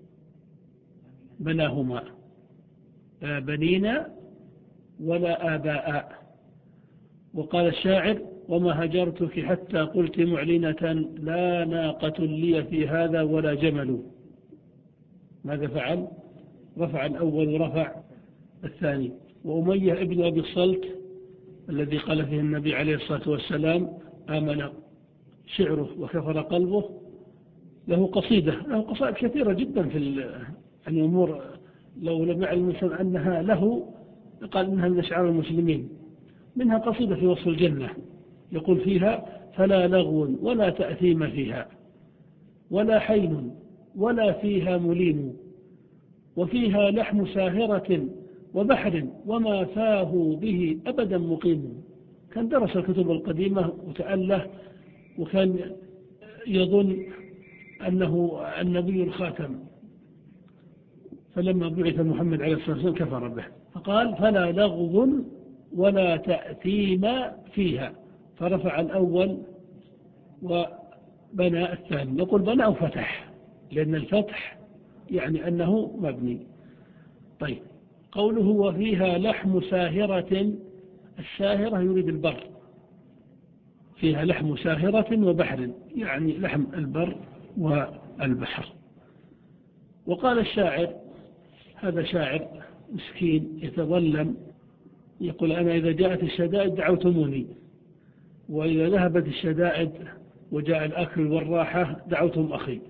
بناهما، لا بنين ولا آباء. وقال الشاعر: وما هجرتك حتى قلت معلنة لا ناقة لي في هذا ولا جمل. ماذا فعل؟ رفع الأول ورفع الثاني. وأمية ابن أبي الصلت الذي قال فيه النبي عليه الصلاة والسلام: آمن شعره وكفر قلبه، له قصيدة، له قصائد كثيرة جدا في الأمور، لو لم يعلم الإنسان أنها له قال إنها من أشعار المسلمين. منها قصيدة في وصف الجنة يقول فيها: فلا لغو ولا تأثيم فيها، ولا حين ولا فيها مليم، وفيها لحم ساهرة وبحر وما فاه به أبدا مقيم. كان درس الكتب القديمة وتأله، وكان يظن أنه النبي الخاتم، فلما بعث محمد عليه الصلاة والسلام كفر به، فقال: فلا لغو ولا تأثيم فيها، فرفع الأول وبنى الثاني. نقول بنى أو فتح، لأن الفتح يعني أنه مبني. طيب، قوله وفيها لحم ساهرة، الساهرة يريد البر، فيها لحم ساهرة وبحر، يعني لحم البر والبحر. وقال الشاعر، هذا شاعر مسكين يتظلم، يقول: أنا إذا جاءت الشدائد دعوتموني، وإذا ذهبت الشدائد وجاء الأكل والراحة دعوتم أخي.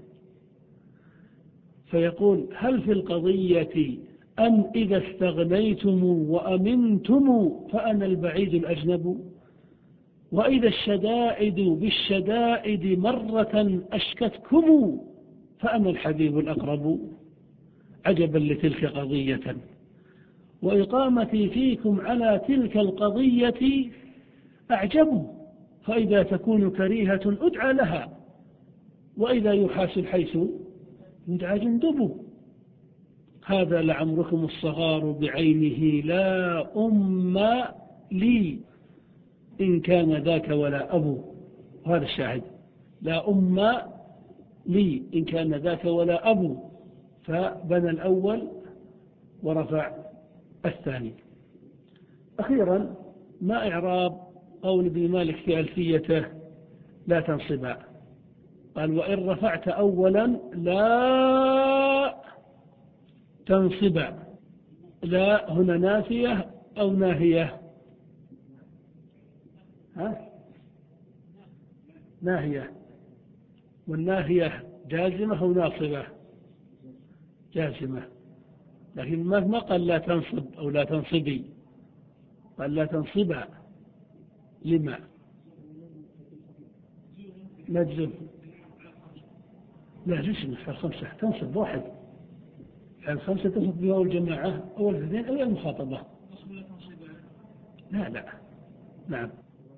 فيقول: هل في القضية أم إذا استغنيتم وأمنتم فأنا البعيد الأجنب، وإذا الشدائد بالشدائد مرة أشكتكم فأنا الحبيب الأقرب. عجبا لتلك قضية، وإقامتي فيكم على تلك القضية أعجب، فإذا تكون كريهة أدعى لها، وإذا يحاسب حيث يدعى جندب. هذا لعمركم الصغار بعينه لا أم لي إن كان ذاك ولا أبو. هذا الشاهد: لا أم لي إن كان ذاك ولا أبو. فبنى الأول ورفع الثاني. أخيرا، ما إعراب قول ابن مالك في ألفيته: لا تنصبا؟ قال: وإن رفعت أولا لا تنصبا. لا هنا نافية أو ناهية؟ ها؟ ناهية. والناهية جازمة أو ناصبة؟ جازمة. لكن ما قال لا تنصب أو لا تنصبي، قال لا تنصبا. لما؟ نجزم. لا جسم في الخمسة تنصب واحد، يعني الخمسة تنصب بها الجماعة أو الاثنين أو المخاطبة. لا لا نعم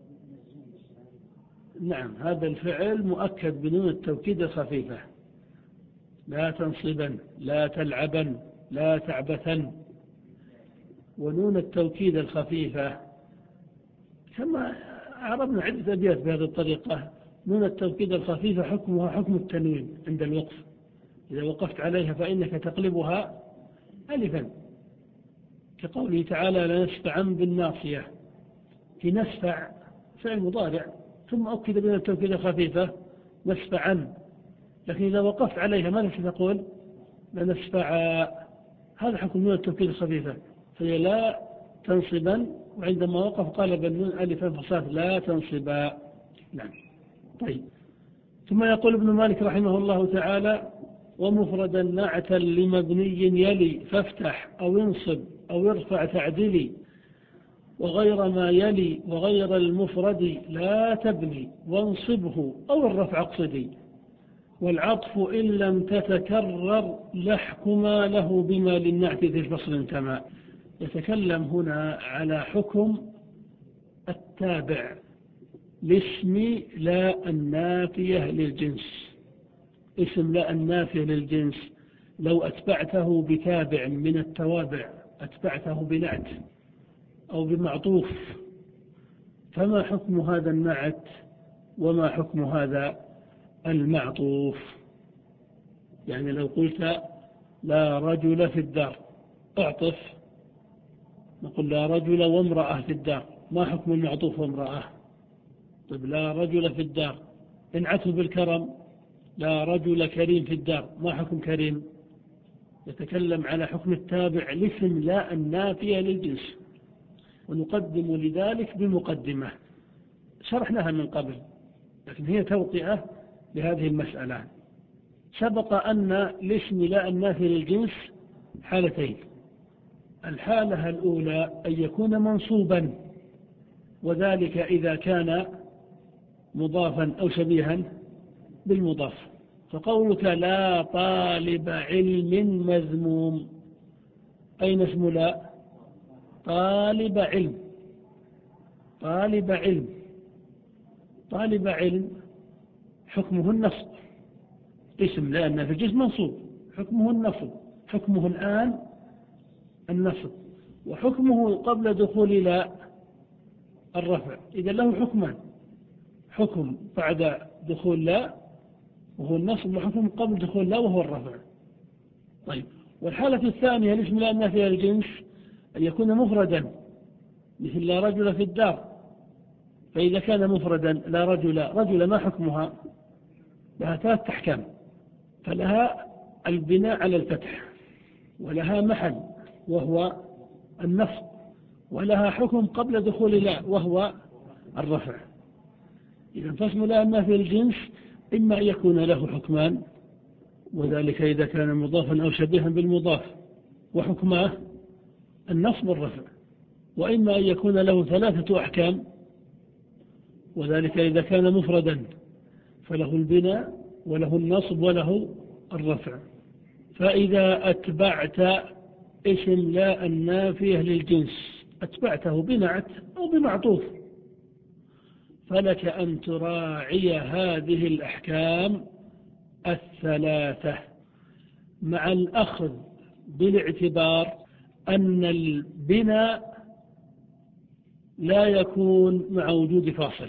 نعم هذا الفعل مؤكد بنون التوكيد الخفيفة: لا تنصبا، لا تلعبا، لا تعبثا. ونون التوكيد الخفيفة كما عرفنا عدة أبيات بهذه الطريقة. نون التوكيد الخفيفة حكمها حكم التنوين عند الوقف، إذا وقفت عليها فإنك تقلبها ألفا، كقوله تعالى: لنسفعا بالناصية. في نسفع فعل مضارع ثم أكد بنون التوكيد الخفيفة نسفعا، لكن إذا وقفت عليها ماذا ستقول؟ لنسفع. هذا حكم نون التوكيد الخفيفة، فهي لا تنصبا، وعندما وقف قال النون ألفا فصارت لا تنصبا. نعم. طيب، ثم يقول ابن مالك رحمه الله تعالى: ومفردا نعتا لمبني يلي فافتح أو انصب أو ارفع تعدلي، وغير ما يلي وغير المفرد لا تبني، وانصبه أو الرفع اقصدي، والعطف إن لم تتكرر لحكما له بما للنعت في الفصل انتمى. يتكلم هنا على حكم التابع لاسم لا النافية للجنس. اسم لا النافية للجنس لو أتبعته بتابع من التوابع، أتبعته بنعت أو بمعطوف، فما حكم هذا النعت وما حكم هذا المعطوف؟ يعني لو قلت لا رجل في الدار، اعطف، نقول لا رجل وامرأة في الدار، ما حكم المعطوف وامرأة؟ طيب لا رجل في الدار انعته بالكرم، لا رجل كريم في الدار، ما حكم كريم؟ يتكلم على حكم التابع لاسم لا النافية للجنس. ونقدم لذلك بمقدمة شرحناها من قبل، لكن هي توطئة لهذه المسألة. سبق أن لاسم لا النافية للجنس حالتين. الحالة الأولى أن يكون منصوبا، وذلك إذا كان مضافا أو شبيها بالمضاف. فقولك لا طالب علم مذموم، أين اسم لا؟ طالب علم. طالب علم طالب علم حكمه النصب، اسم لا النافية للجنس منصوب، حكمه النصب، حكمه الآن النصب، وحكمه قبل دخول لا الرفع. إذا له حكمان، حكم بعد دخول لا وهو النصب، وحكم قبل دخول لا وهو الرفع. طيب، والحالة الثانية الاسم لا النافية للجنس أن يكون مفردا، مثل لا رجل في الدار. فإذا كان مفردا لا رجل، رجل ما حكمها؟ لها ثلاث أحكام. فلها البناء على الفتح، ولها محل وهو النصب، ولها حكم قبل دخول لا وهو الرفع. إذا فاسم لا النافية للجنس إما أن يكون له حكمان، وذلك إذا كان مضافا أو شبيها بالمضاف وحكماه النصب والرفع، وإما أن يكون له ثلاثة أحكام، وذلك إذا كان مفردا فله البناء وله النصب وله الرفع. فإذا أتبعت اسم لا النافية للجنس، أتبعته بنعت أو بمعطوف، فلك أن تراعي هذه الأحكام الثلاثة، مع الأخذ بالاعتبار أن البناء لا يكون مع وجود فاصل.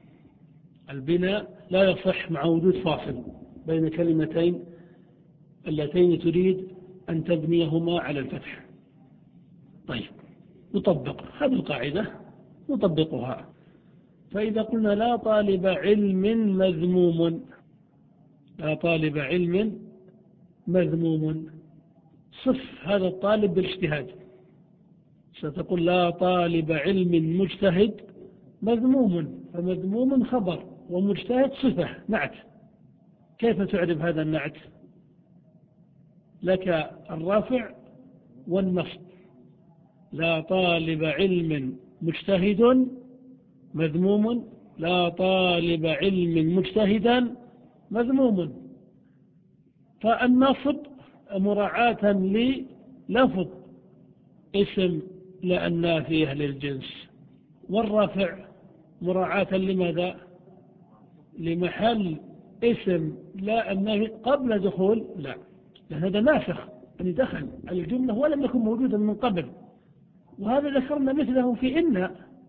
البناء لا يصح مع وجود فاصل بين كلمتين اللتين تريد أن تبنيهما على الفتح. طيب، نطبق هذه القاعدة، نطبقها. فإذا قلنا لا طالب علم مذموم، لا طالب علم مذموم، صف هذا الطالب بالاجتهاد. ستقول لا طالب علم مجتهد مذموم، فمذموم خبر ومجتهد صفة نعت. كيف تعرف هذا النعت؟ لك الرافع والنصب. لا طالب علم مجتهد مذموم، لا طالب علم مجتهدا مذموم. فالنصب مراعاة للفظ اسم لا النافية للجنس، والرفع مراعاة لماذا؟ لمحل اسم لا النافية قبل دخول لا، لأن هذا ناسخ أن دخل الجملة ولم يكن موجودا من قبل. وهذا ذكرنا مثله في إن.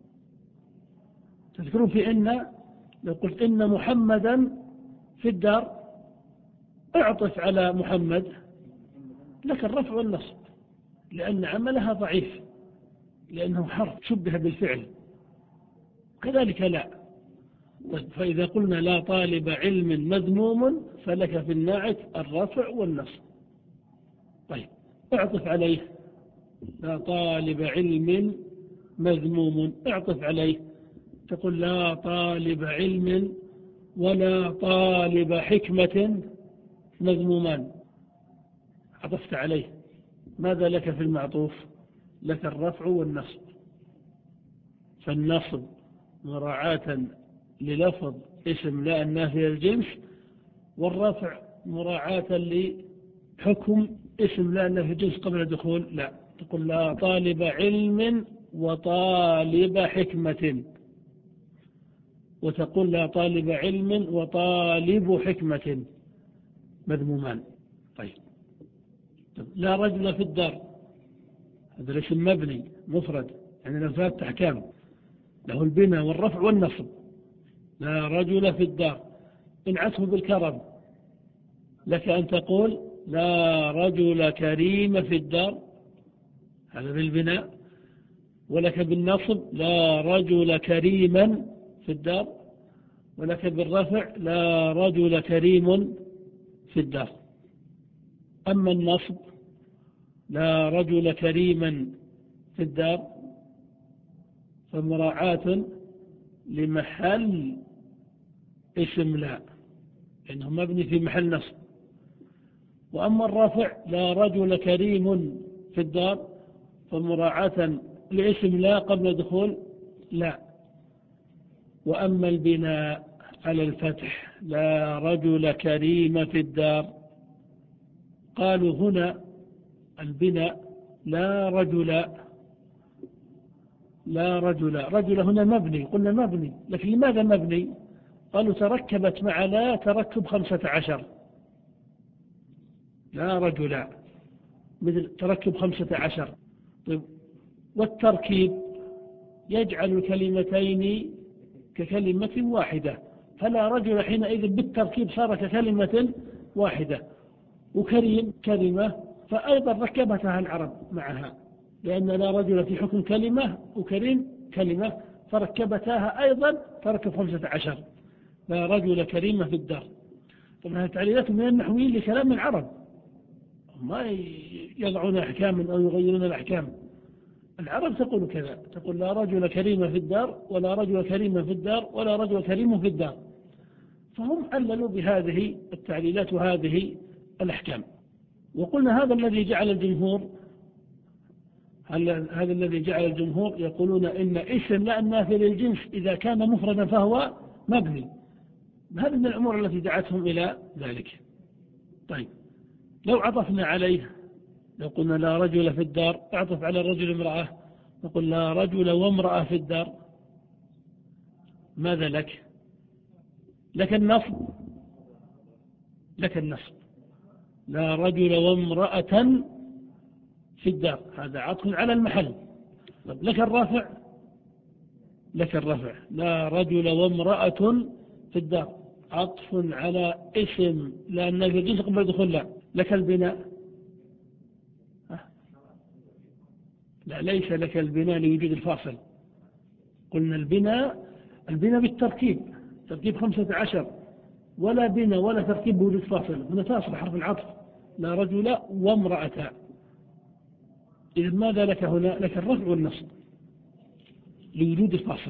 تذكرون في إن لو قلت إن محمدا في الدار، اعطف على محمد، لك الرفع والنصب، لأن عملها ضعيف، لأنه حرف شبه بالفعل. كذلك لا. فإذا قلنا لا طالب علم مذموم، فلك في الناعت الرفع والنصب. طيب، اعطف عليه لا طالب علم مذموم، اعطف عليه تقول لا طالب علم ولا طالب حكمة مذمومان، عطفت عليه. ماذا لك في المعطوف؟ لك الرفع والنصب. فالنصب مراعاة للفظ اسم لا النافية للجنس، والرفع مراعاة لحكم اسم لا النافية للجنس قبل الدخول لا. تقول لا طالب علم وطالب حكمة. وتقول لا طالب علم وطالب حكمة مذمومان. طيب لا رجل في الدار، هذا الاسم مبني مفرد، يعني له ثلاثة أحكام، له البناء والرفع والنصب. لا رجل في الدار انعته بالكرم، لك أن تقول لا رجل كريم في الدار، هذا بالبناء، ولك بالنصب لا رجل كريما في الدار، ولك بالرفع لا رجل كريم في الدار. أما النصب لا رجل كريما في الدار فمراعاة لمحل اسم لا، لأنه مبني في محل نصب. وأما الرفع لا رجل كريم في الدار فمراعاة لاسم لا قبل دخول لا. وأما البناء على الفتح لا رجل كريم في الدار، قالوا هنا البناء لا رجل، لا رجل، رجل هنا مبني، قلنا مبني، لكن لماذا مبني؟ قالوا تركبت مع لا تركب خمسة عشر، لا رجل مثل تركب خمسة عشر. طيب والتركيب يجعل الكلمتين ككلمة واحدة، فلا رجل حينئذ بالتركيب صار ككلمة واحدة. وكريم كلمة فأيضا ركبتها العرب معها، لأن لا رجل في حكم كلمة وكريم كلمة، فركبتها أيضا تركب خمسة عشر، لا رجل كريم في الدار. طبعا هذه تعليلات من النحويين لكلام العرب، ما يضعون أحكاما أو يغيرون الأحكام. العرب تقول كذا، تقول لا رجل كريم في الدار، ولا رجل كريم في الدار، ولا رجل كريم في الدار. فهم عللوا بهذه التعليلات وهذه الأحكام. وقلنا هذا الذي جعل الجمهور هذا الذي جعل الجمهور يقولون إن اسم لا النافي للجنس إذا كان مفردا فهو مبني. هذه من الأمور التي دعتهم إلى ذلك. طيب لو عطفنا عليه، لو قلنا لا رجل في الدار اعطف على الرجل امرأة، نقول لا رجل وامرأة في الدار، ماذا لك؟ لك النصب، لك النصب لا رجل وامرأة في الدار، هذا عطف على المحل. لك الرفع، لك الرفع لا رجل وامرأة في الدار، عطف على اسم لأن الجنس قبل دخول لا. لك البناء، لا ليس لك البناء لوجود الفاصل. قلنا البناء البناء بالتركيب، تركيب خمسة عشر، ولا بناء ولا تركيب بوجود فاصل، هنا فاصل حرف العطف لا رجل وامرأة. إذا ماذا لك هنا؟ لك الرفع والنصب لوجود الفاصل.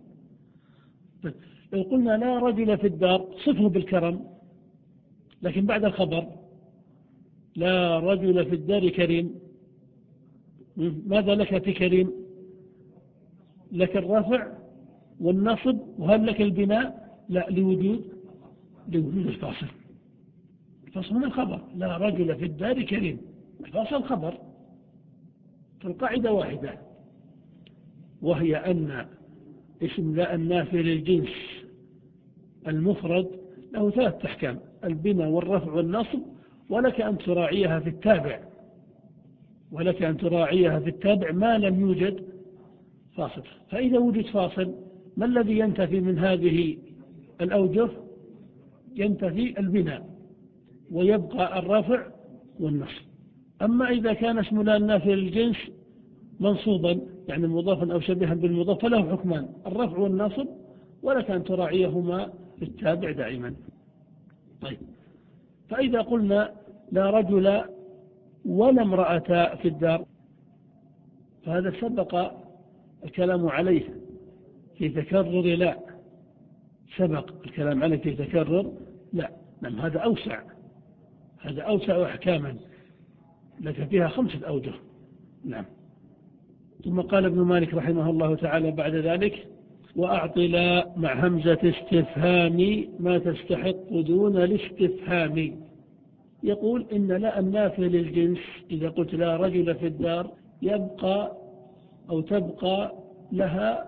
لو قلنا لا رجل في الدار صفه بالكرم، لكن بعد الخبر لا رجل في الدار كريم، ماذا لك في كريم؟ لك الرفع والنصب، وهل لك البناء؟ لا، لوجود لوجود الفاصل. الفاصل من الخبر لا رجل في الدار كريم، الفاصل خبر. فالقاعدة واحدة، وهي أن اسم لا النافي للجنس المفرد له ثلاث أحكام: البناء والرفع والنصب، ولك أن تراعيها في التابع، ولك أن تراعيها في التابع ما لم يوجد فاصل. فإذا وجد فاصل ما الذي ينتفي من هذه الأوجه؟ ينتفي البناء ويبقى الرفع والنصب. أما إذا كان اسم لا النافي للجنس منصوبا يعني مضافا أو شبيها بالمضاف فله حكمان: الرفع والنصب، ولك أن تراعيهما في التابع دائما. طيب فإذا قلنا لا رجل ولا امرأة في الدار، فهذا سبق الكلام عليه في تكرر لا، سبق الكلام عليه في تكرر لا. نعم هذا أوسع، هذا أوسع أحكاما، لك فيها خمسة أوجه. نعم. ثم قال ابن مالك رحمه الله تعالى بعد ذلك: وأعط لا مع همزة استفهام ما تستحق دون الاستفهام. يقول إن لا النافي للجنس إذا قلت لا رجل في الدار يبقى أو تبقى لها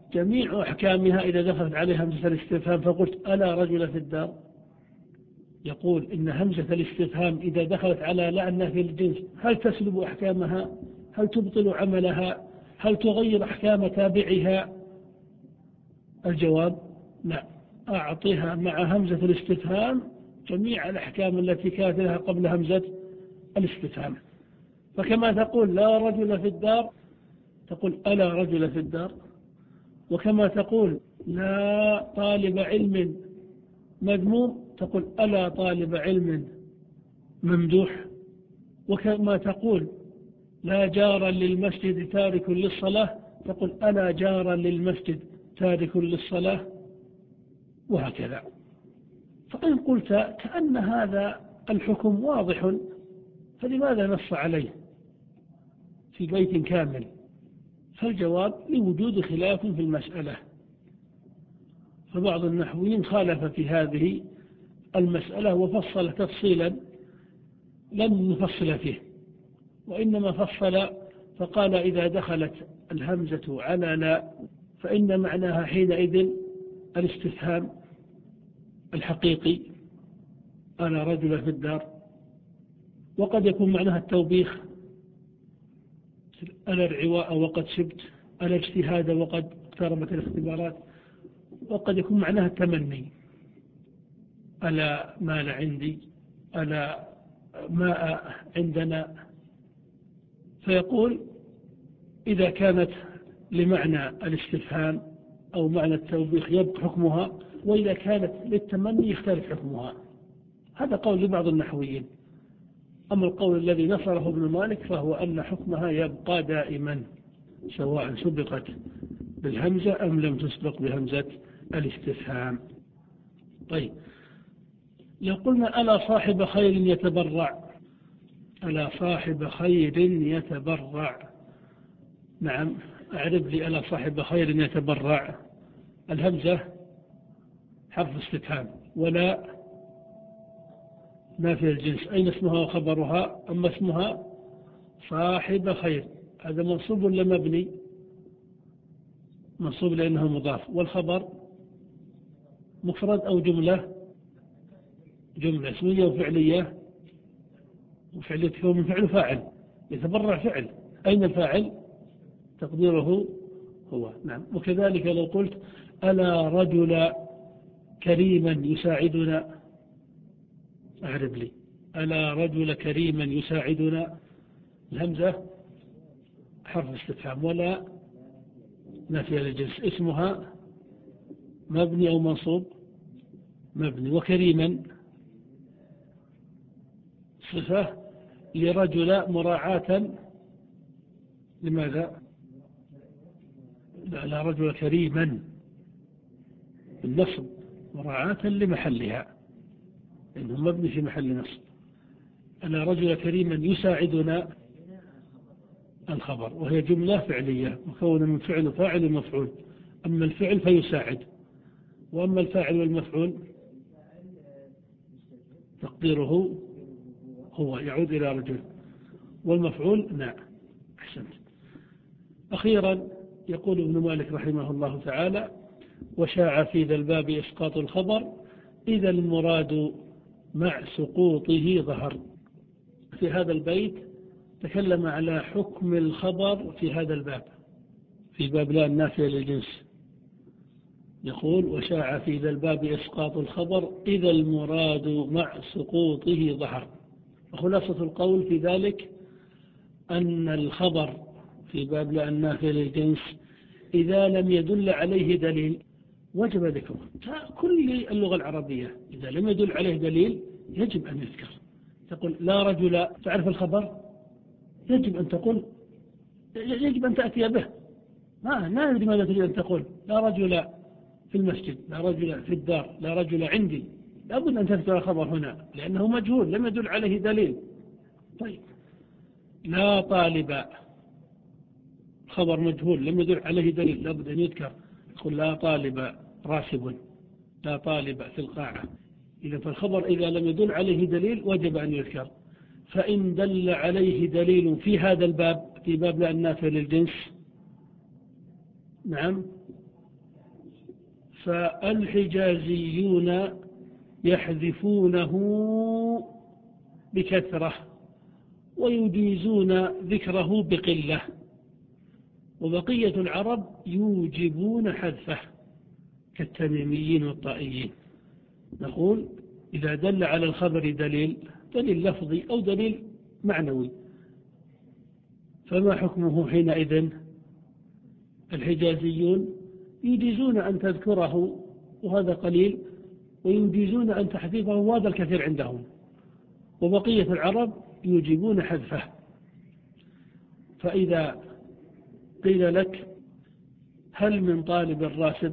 جميع أحكامها إذا دخلت عليها همزة الاستفهام فقلت ألا رجل في الدار، يقول إن همزة الاستفهام إذا دخلت على لا النافية للجنس هل تسلب أحكامها؟ هل تبطل عملها؟ هل تغير أحكام تابعها؟ الجواب لا، أعطيها مع همزة الاستفهام جميع الأحكام التي كانت لها قبل همزة الاستفهام. فكما تقول لا رجل في الدار تقول ألا رجل في الدار، وكما تقول لا طالب علم مذموم تقول ألا طالب علم ممدوح، وكما تقول لا جارا للمسجد تارك للصلاة تقول ألا جارا للمسجد تارك للصلاة، وهكذا. فإن قلت كأن هذا الحكم واضح فلماذا نص عليه في بيت كامل؟ فالجواب لوجود خلاف في المسألة، فبعض النحويين خالف في هذه المسألة وفصل تفصيلا لم نفصل فيه، وإنما فصل فقال إذا دخلت الهمزة على لا فإن معناها حينئذ الاستفهام الحقيقي أنا رجل في الدار، وقد يكون معناها التوبيخ ألا الرعواء وقد شبت، ألا اجتهاد وقد اقتربت الاختبارات، وقد يكون معناها التمني ألا مال عندي، ألا ماء عندنا. فيقول إذا كانت لمعنى الاستفهام أو معنى التوبيخ يبقى حكمها، وإذا كانت للتمني يختلف حكمها. هذا قول لبعض النحويين. أما القول الذي نصره ابن مالك فهو أن حكمها يبقى دائما سواء سبقت بالهمزة أم لم تسبق بهمزة الاستفهام. طيب، لو قلنا ألا صاحب خير يتبرع، ألا صاحب خير يتبرع، نعم، أعرف لي ألا صاحب خير يتبرع. الهمزة حرف استفهام ولا نافية الجنس، أين اسمها وخبرها؟ أما اسمها صاحب خير هذا منصوب ولا مبني؟ منصوب لأنه مضاف. والخبر مفرد أو جملة؟ جملة اسمية وفعلية، وفعلية تكون فعل فاعل، يتبرع فعل، أين الفاعل؟ تقديره هو، نعم. وكذلك لو قلت ألا رجل كريما يساعدنا، أعرب لي ألا رجل كريما يساعدنا. الهمزة حرف استفهام ولا نافية للجنس، اسمها مبني أو منصوب؟ مبني. وكريما صفة لرجل مراعاة لماذا؟ لا رجل كريما النصب مراعاة لمحلها إنه مبني في محل نصب. أنا رجل كريما يساعدنا الخبر، وهي جملة فعلية مكونة من فعل وفاعل ومفعول. أما الفعل فيساعد، وأما الفاعل والمفعول تقديره هو يعود إلى رجل، والمفعول نعم. أحسنت. أخيرا يقول ابن مالك رحمه الله تعالى: وشاع في ذا الباب إسقاط الخبر إذا المراد مع سقوطه ظهر. في هذا البيت تكلم على حكم الخبر في هذا الباب، في باب لا النافية للجنس. يقول: وشاع في ذا الباب إسقاط الخبر إذا المراد مع سقوطه ظهر. وخلاصة القول في ذلك أن الخبر في باب لا النافية للجنس إذا لم يدل عليه دليل وجب ذكره. كل اللغة العربية إذا لم يدل عليه دليل يجب أن يذكر. تقول لا رجل، تعرف الخبر، يجب أن تقول، يجب أن تأتي به. ما لا ندري ماذا تريد أن تقول. لا رجل في المسجد، لا رجل في الدار، لا رجل عندي. لابد أن تذكر الخبر هنا لأنه مجهول لم يدل عليه دليل. طيب، لا طالب، خبر مجهول لم يدل عليه دليل، لابد أن يذكر. تقول لا طالب راسب، لا طالب في القاعة. إذا فالخبر إذا لم يدل عليه دليل وجب أن يذكر. فإن دل عليه دليل في هذا الباب، في باب لا النافية للجنس، نعم، فالحجازيون يحذفونه بكثرة ويجيزون ذكره بقلة، وبقية العرب يوجبون حذفه كالتميميين والطائيين. نقول إذا دل على الخبر دليل دليل لفظي أو دليل معنوي، فما حكمه حينئذ؟ الحجازيون يجيزون أن تذكره وهذا قليل، ويجيزون أن تحذفه وهذا الكثير عندهم، وبقية العرب يوجبون حذفه. فإذا قيل لك هل من طالب الراسب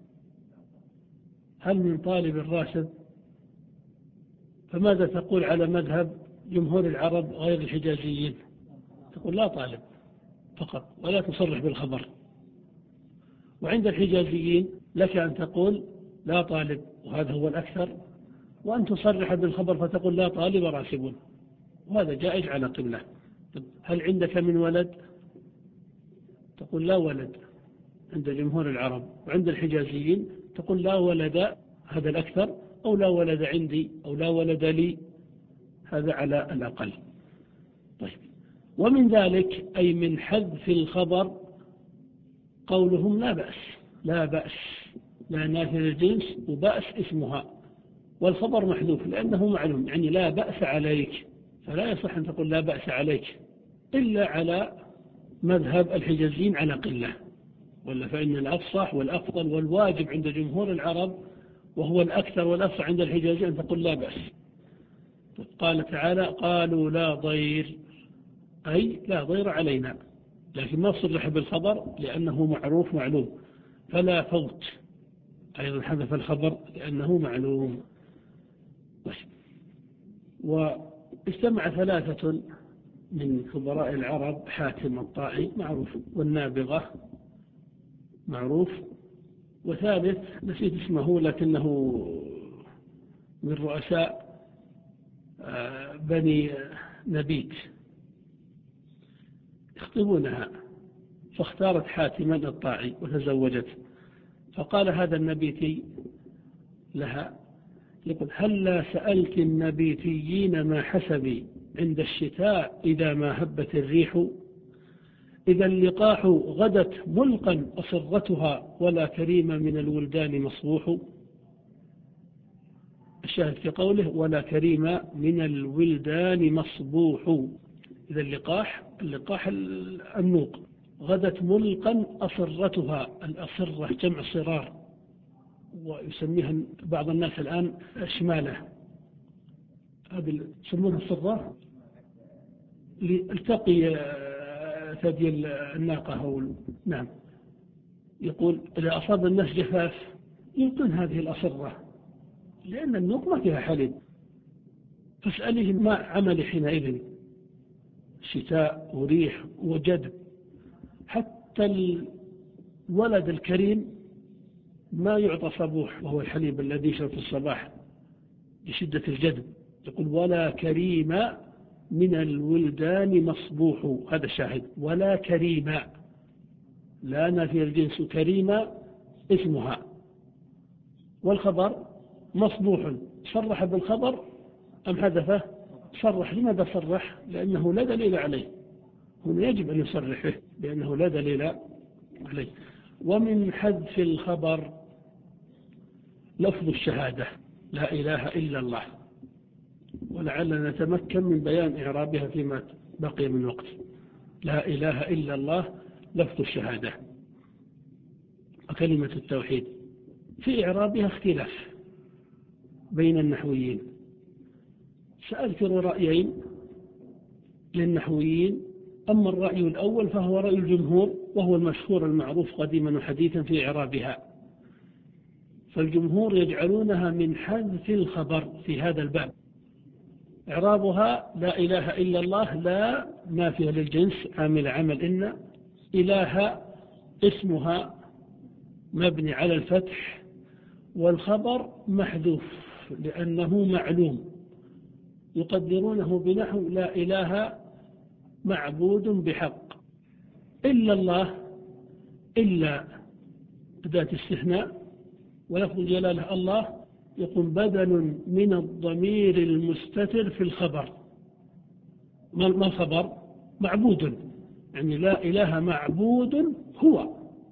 هل من طالب الراسب فماذا تقول على مذهب جمهور العرب غير الحجازيين؟ تقول لا طالب فقط ولا تصرح بالخبر. وعند الحجازيين لك أن تقول لا طالب وهذا هو الأكثر، وأن تصرح بالخبر فتقول لا طالب راسب، وهذا جائز على قلة. هل عندك من ولد؟ تقول لا ولد عند جمهور العرب. وعند الحجازيين تقول لا ولد هذا الأكثر، أو لا ولد عندي، أو لا ولد لي، هذا على الأقل. طيب، ومن ذلك أي من حذف الخبر قولهم لا بأس. لا بأس لا نافية للجنس، وبأس اسمها، والخبر محذوف لأنه معلوم، يعني لا بأس عليك، فلا يصح أن تقول لا بأس عليك إلا على مذهب الحجازيين على قلة، ولا فإن الأفصح والأفضل والواجب عند جمهور العرب وهو الأكثر والأفصح عند الحجازيين أن تقول لا بأس. قال تعالى قالوا لا ضير، أي لا ضير علينا، لكن ما صرح بالخبر لأنه معروف معلوم، فلا فوت، أيضا حذف الخبر لأنه معلوم. واجتمع ثلاثة من كبراء العرب، حاتم الطائي معروف، والنابغة معروف، وثالث نسيت اسمه لكنه من رؤساء بني نبيت، يخطبونها، فاختارت حاتما الطائي وتزوجت. فقال هذا النبيتي لها يقول هل لا سألت النبيتيين ما حسبي عند الشتاء إذا ما هبت الريح، إذا اللقاح غدت ملقا أصرتها ولا كريم من الولدان مصبوح. الشاهد في قوله ولا كريم من الولدان مصبوح، إذا اللقاح اللقاح النوق غدت ملقا أصرتها، الأصرة جمع صرار، ويسميها بعض الناس الآن شمالة، هذه يسمونها الصرار لالتقي ثدي الناقة أو نعم. يقول إذا أصاب الناس جفاف يلقون هذه الأصرة لأن النوق ما فيها حليب، فاسأله ما عمل حينئذ، شتاء وريح وجدب، حتى الولد الكريم ما يعطى صبوح وهو الحليب الذي يشرب في الصباح لشدة الجدب. يقول ولا كريم من الولدان مصبوح، هذا الشاهد، ولا كريم، لا نافي الجنس، كريم اسمها، والخبر مصبوح. صرح بالخبر أم حذفه؟ صرح. لماذا صرح؟ لأنه لا دليل عليه، هنا يجب أن يصرح به لأنه لا دليل عليه. ومن حذف الخبر لفظ الشهادة لا إله إلا الله، ولعلنا نتمكن من بيان إعرابها فيما بقي من وقت. لا إله إلا الله لفظ الشهادة وكلمة التوحيد، في إعرابها اختلاف بين النحويين. سأذكر رأيين للنحويين، أما الرأي الأول فهو رأي الجمهور وهو المشهور المعروف قديما وحديثا في إعرابها، فالجمهور يجعلونها من حذف الخبر في هذا الباب. إعرابها لا إله إلا الله لا نافية للجنس عامل عمل إن، إله اسمها مبني على الفتح، والخبر محذوف لأنه معلوم، يقدرونه بنحو لا إله معبود بحق إلا الله، إلا ذات استثناء، ولفظ الجلالة الله يقول بدل من الضمير المستتر في الخبر. ما الخبر؟ معبود، يعني لا إله معبود هو،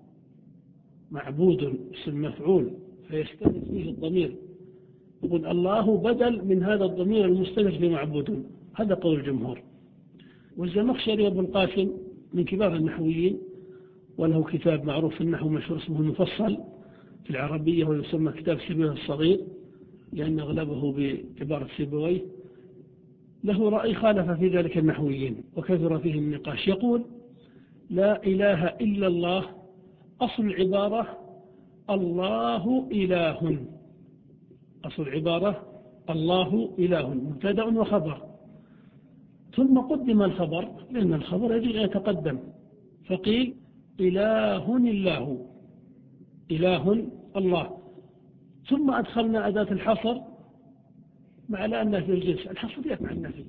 معبود اسم مفعول فيستتر فيه الضمير، يقول الله بدل من هذا الضمير المستتر في معبود. هذا قول الجمهور. والزمخشري وابن القاسم من كبار النحويين، وله كتاب معروف في النحو مشهور اسمه المفصل في العربية، ويسمى كتاب سيبويه الصغير لأن أغلبه بعبارة سيبويه، له رأي خالف في ذلك النحويين وكثر فيه النقاش. يقول لا إله إلا الله أصل العبارة الله إله، أصل العبارة الله إله مبتدأ وخبر، ثم قدم الخبر لأن الخبر يجب أن يتقدم، فقيل إله الله، إله الله، ثم أدخلنا أداة الحصر مع لا النفي الجنس، الحصر يأتي مع النفي،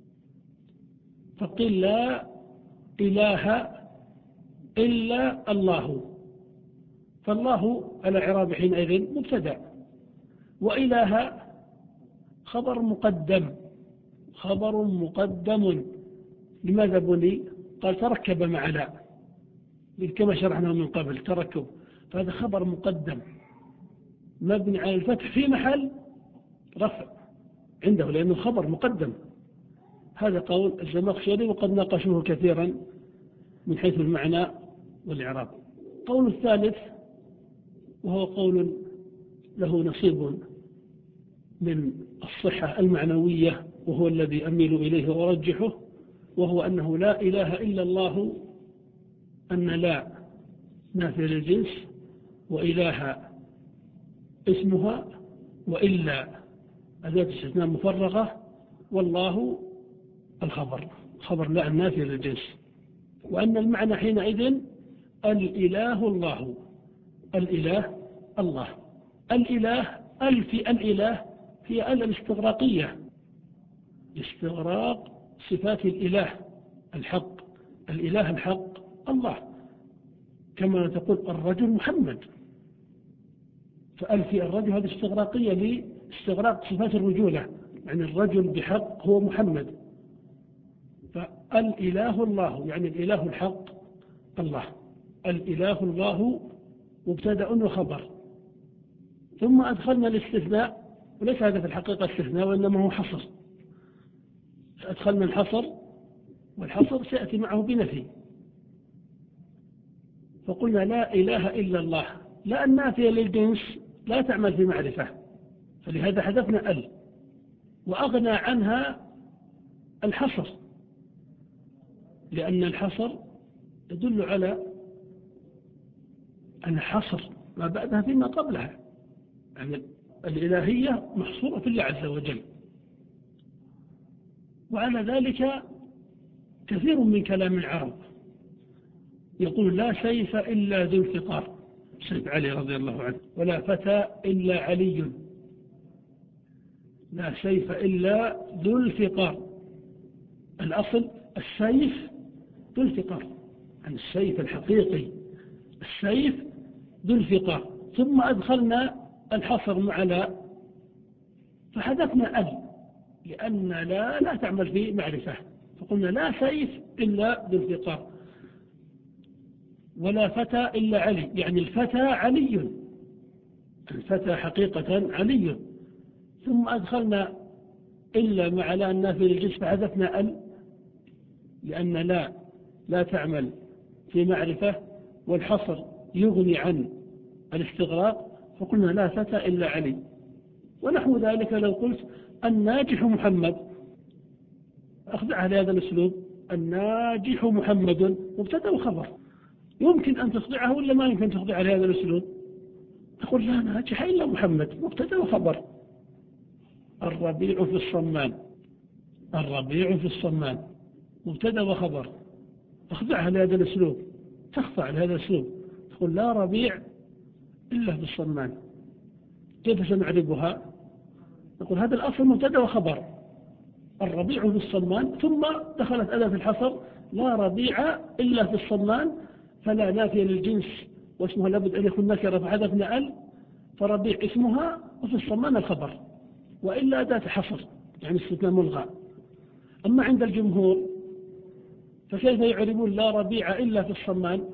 فقيل لا إله إلا الله، فالله على إعراب حينئذ مبتدأ، وإله خبر مقدم، خبر مقدم. لماذا بني؟ قال تركب مع لا، كما شرحنا من قبل تركب، فهذا خبر مقدم مبني على الفتح في محل رفع عنده لأنه الخبر مقدم. هذا قول الزمخشري وقد ناقشوه كثيرا من حيث المعنى والإعراب. قول الثالث وهو قول له نصيب من الصحة المعنوية وهو الذي أميل إليه وأرجحه، وهو أنه لا إله إلا الله، أن لا نافية للجنس، وإله اسمها، وإلا أداة استثناء مفرغة، والله الخبر، خبر لا النافية للجنس، وأن المعنى حينئذ الإله الله، الإله الله. الإله ال في الإله هي ال الاستغراقية، استغراق صفات الإله الحق، الإله الحق الله، كما تقول الرجل محمد، فأل في الرجل هذه استغراقية لاستغراق صفات الرجولة، يعني الرجل بحق هو محمد، فالإله الله يعني الإله الحق الله، الإله الله مبتدأ وخبر، ثم أدخلنا الاستثناء، وليس هذا في الحقيقة استثناء وإنما هو حصر، فأدخلنا الحصر، والحصر سيأتي معه بنفي، فقلنا لا إله إلا الله، لا النافية للجنس لا تعمل في معرفة، فلهذا حذفنا ال، وأغنى عنها الحصر، لأن الحصر يدل على أن حصر ما بعدها فيما قبلها، يعني الإلهية محصورة في الله عز وجل. وعلى ذلك كثير من كلام العرب يقول لا سيف إلا ذو الفقار، سيف علي رضي الله عنه، ولا فتى إلا علي، لا سيف إلا ذو الفقار، الأصل السيف ذو الفقار، عن السيف الحقيقي، السيف ذو الفقار، ثم أدخلنا الحصر مع لا، فحذفنا ال، لأن لا لا تعمل في معرفة، فقلنا لا سيف إلا ذو الفقار، ولا فتى إلا علي، يعني الفتى علي، الفتى حقيقة علي، ثم أدخلنا إلا مع لا النافي للجنس فحذفنا ال، لأن لا لا تعمل في معرفة، والحصر يغني عن الاستغراق، فقلنا لا فتى إلا علي. ونحو ذلك لو قلت الناجح محمد، أخضعها لهذا الأسلوب، الناجح محمد مبتدأ وخبر، يمكن أن تصدعه ولا ما يمكن تصدعه لهذا الأسلوب؟ تقول لا ناجح إلا محمد مبتدأ وخبر. الربيع في الصمان، الربيع في الصمان مبتدأ وخبر، تخضعها لهذا الأسلوب، تخضع لهذا الأسلوب، تقول لا ربيع إلا في الصمان، كيف سنعربها؟ نقول هذا الأصل مبتدأ وخبر، الربيع في الصمان، ثم دخلت أداة الحصر لا ربيع إلا في الصمان، فلا نافية للجنس واسمها لابد أن يكون نكرة، فحذفنا ال، فربيع اسمها وفي الصمان الخبر، وإلا أداة حصر يعني استثناء ملغى. أما عند الجمهور فكيف يعربون لا ربيع إلا في الصمان؟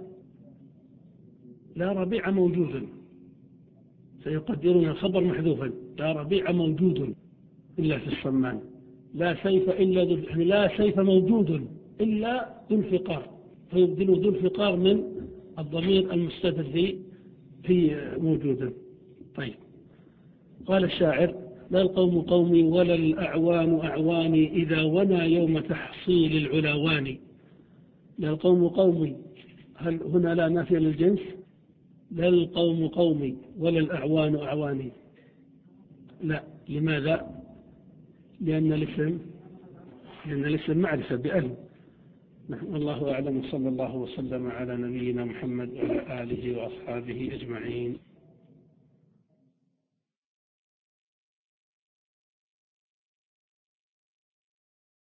لا ربيع موجود، سيقدرون الخبر محذوفا، لا ربيع موجود إلا في الصمان، لا سيف إلا ذو، يعني لا سيف موجود إلا ذو الفقار، فيبدلوا ذو الفقار من الضمير المستتر في موجودا. طيب، قال الشاعر: لا القوم قومي ولا الأعوان أعواني إذا ونى يوم تحصيل العلاوان. لا القوم قومي، هل هنا لا نافية للجنس؟ لا القوم قومي ولا الأعوان أعواني، لا. لماذا؟ لأن الاسم لأن الاسم معرفة بأل. والله أعلم، صلى الله وسلم على نبينا محمد وعلى آله وأصحابه أجمعين.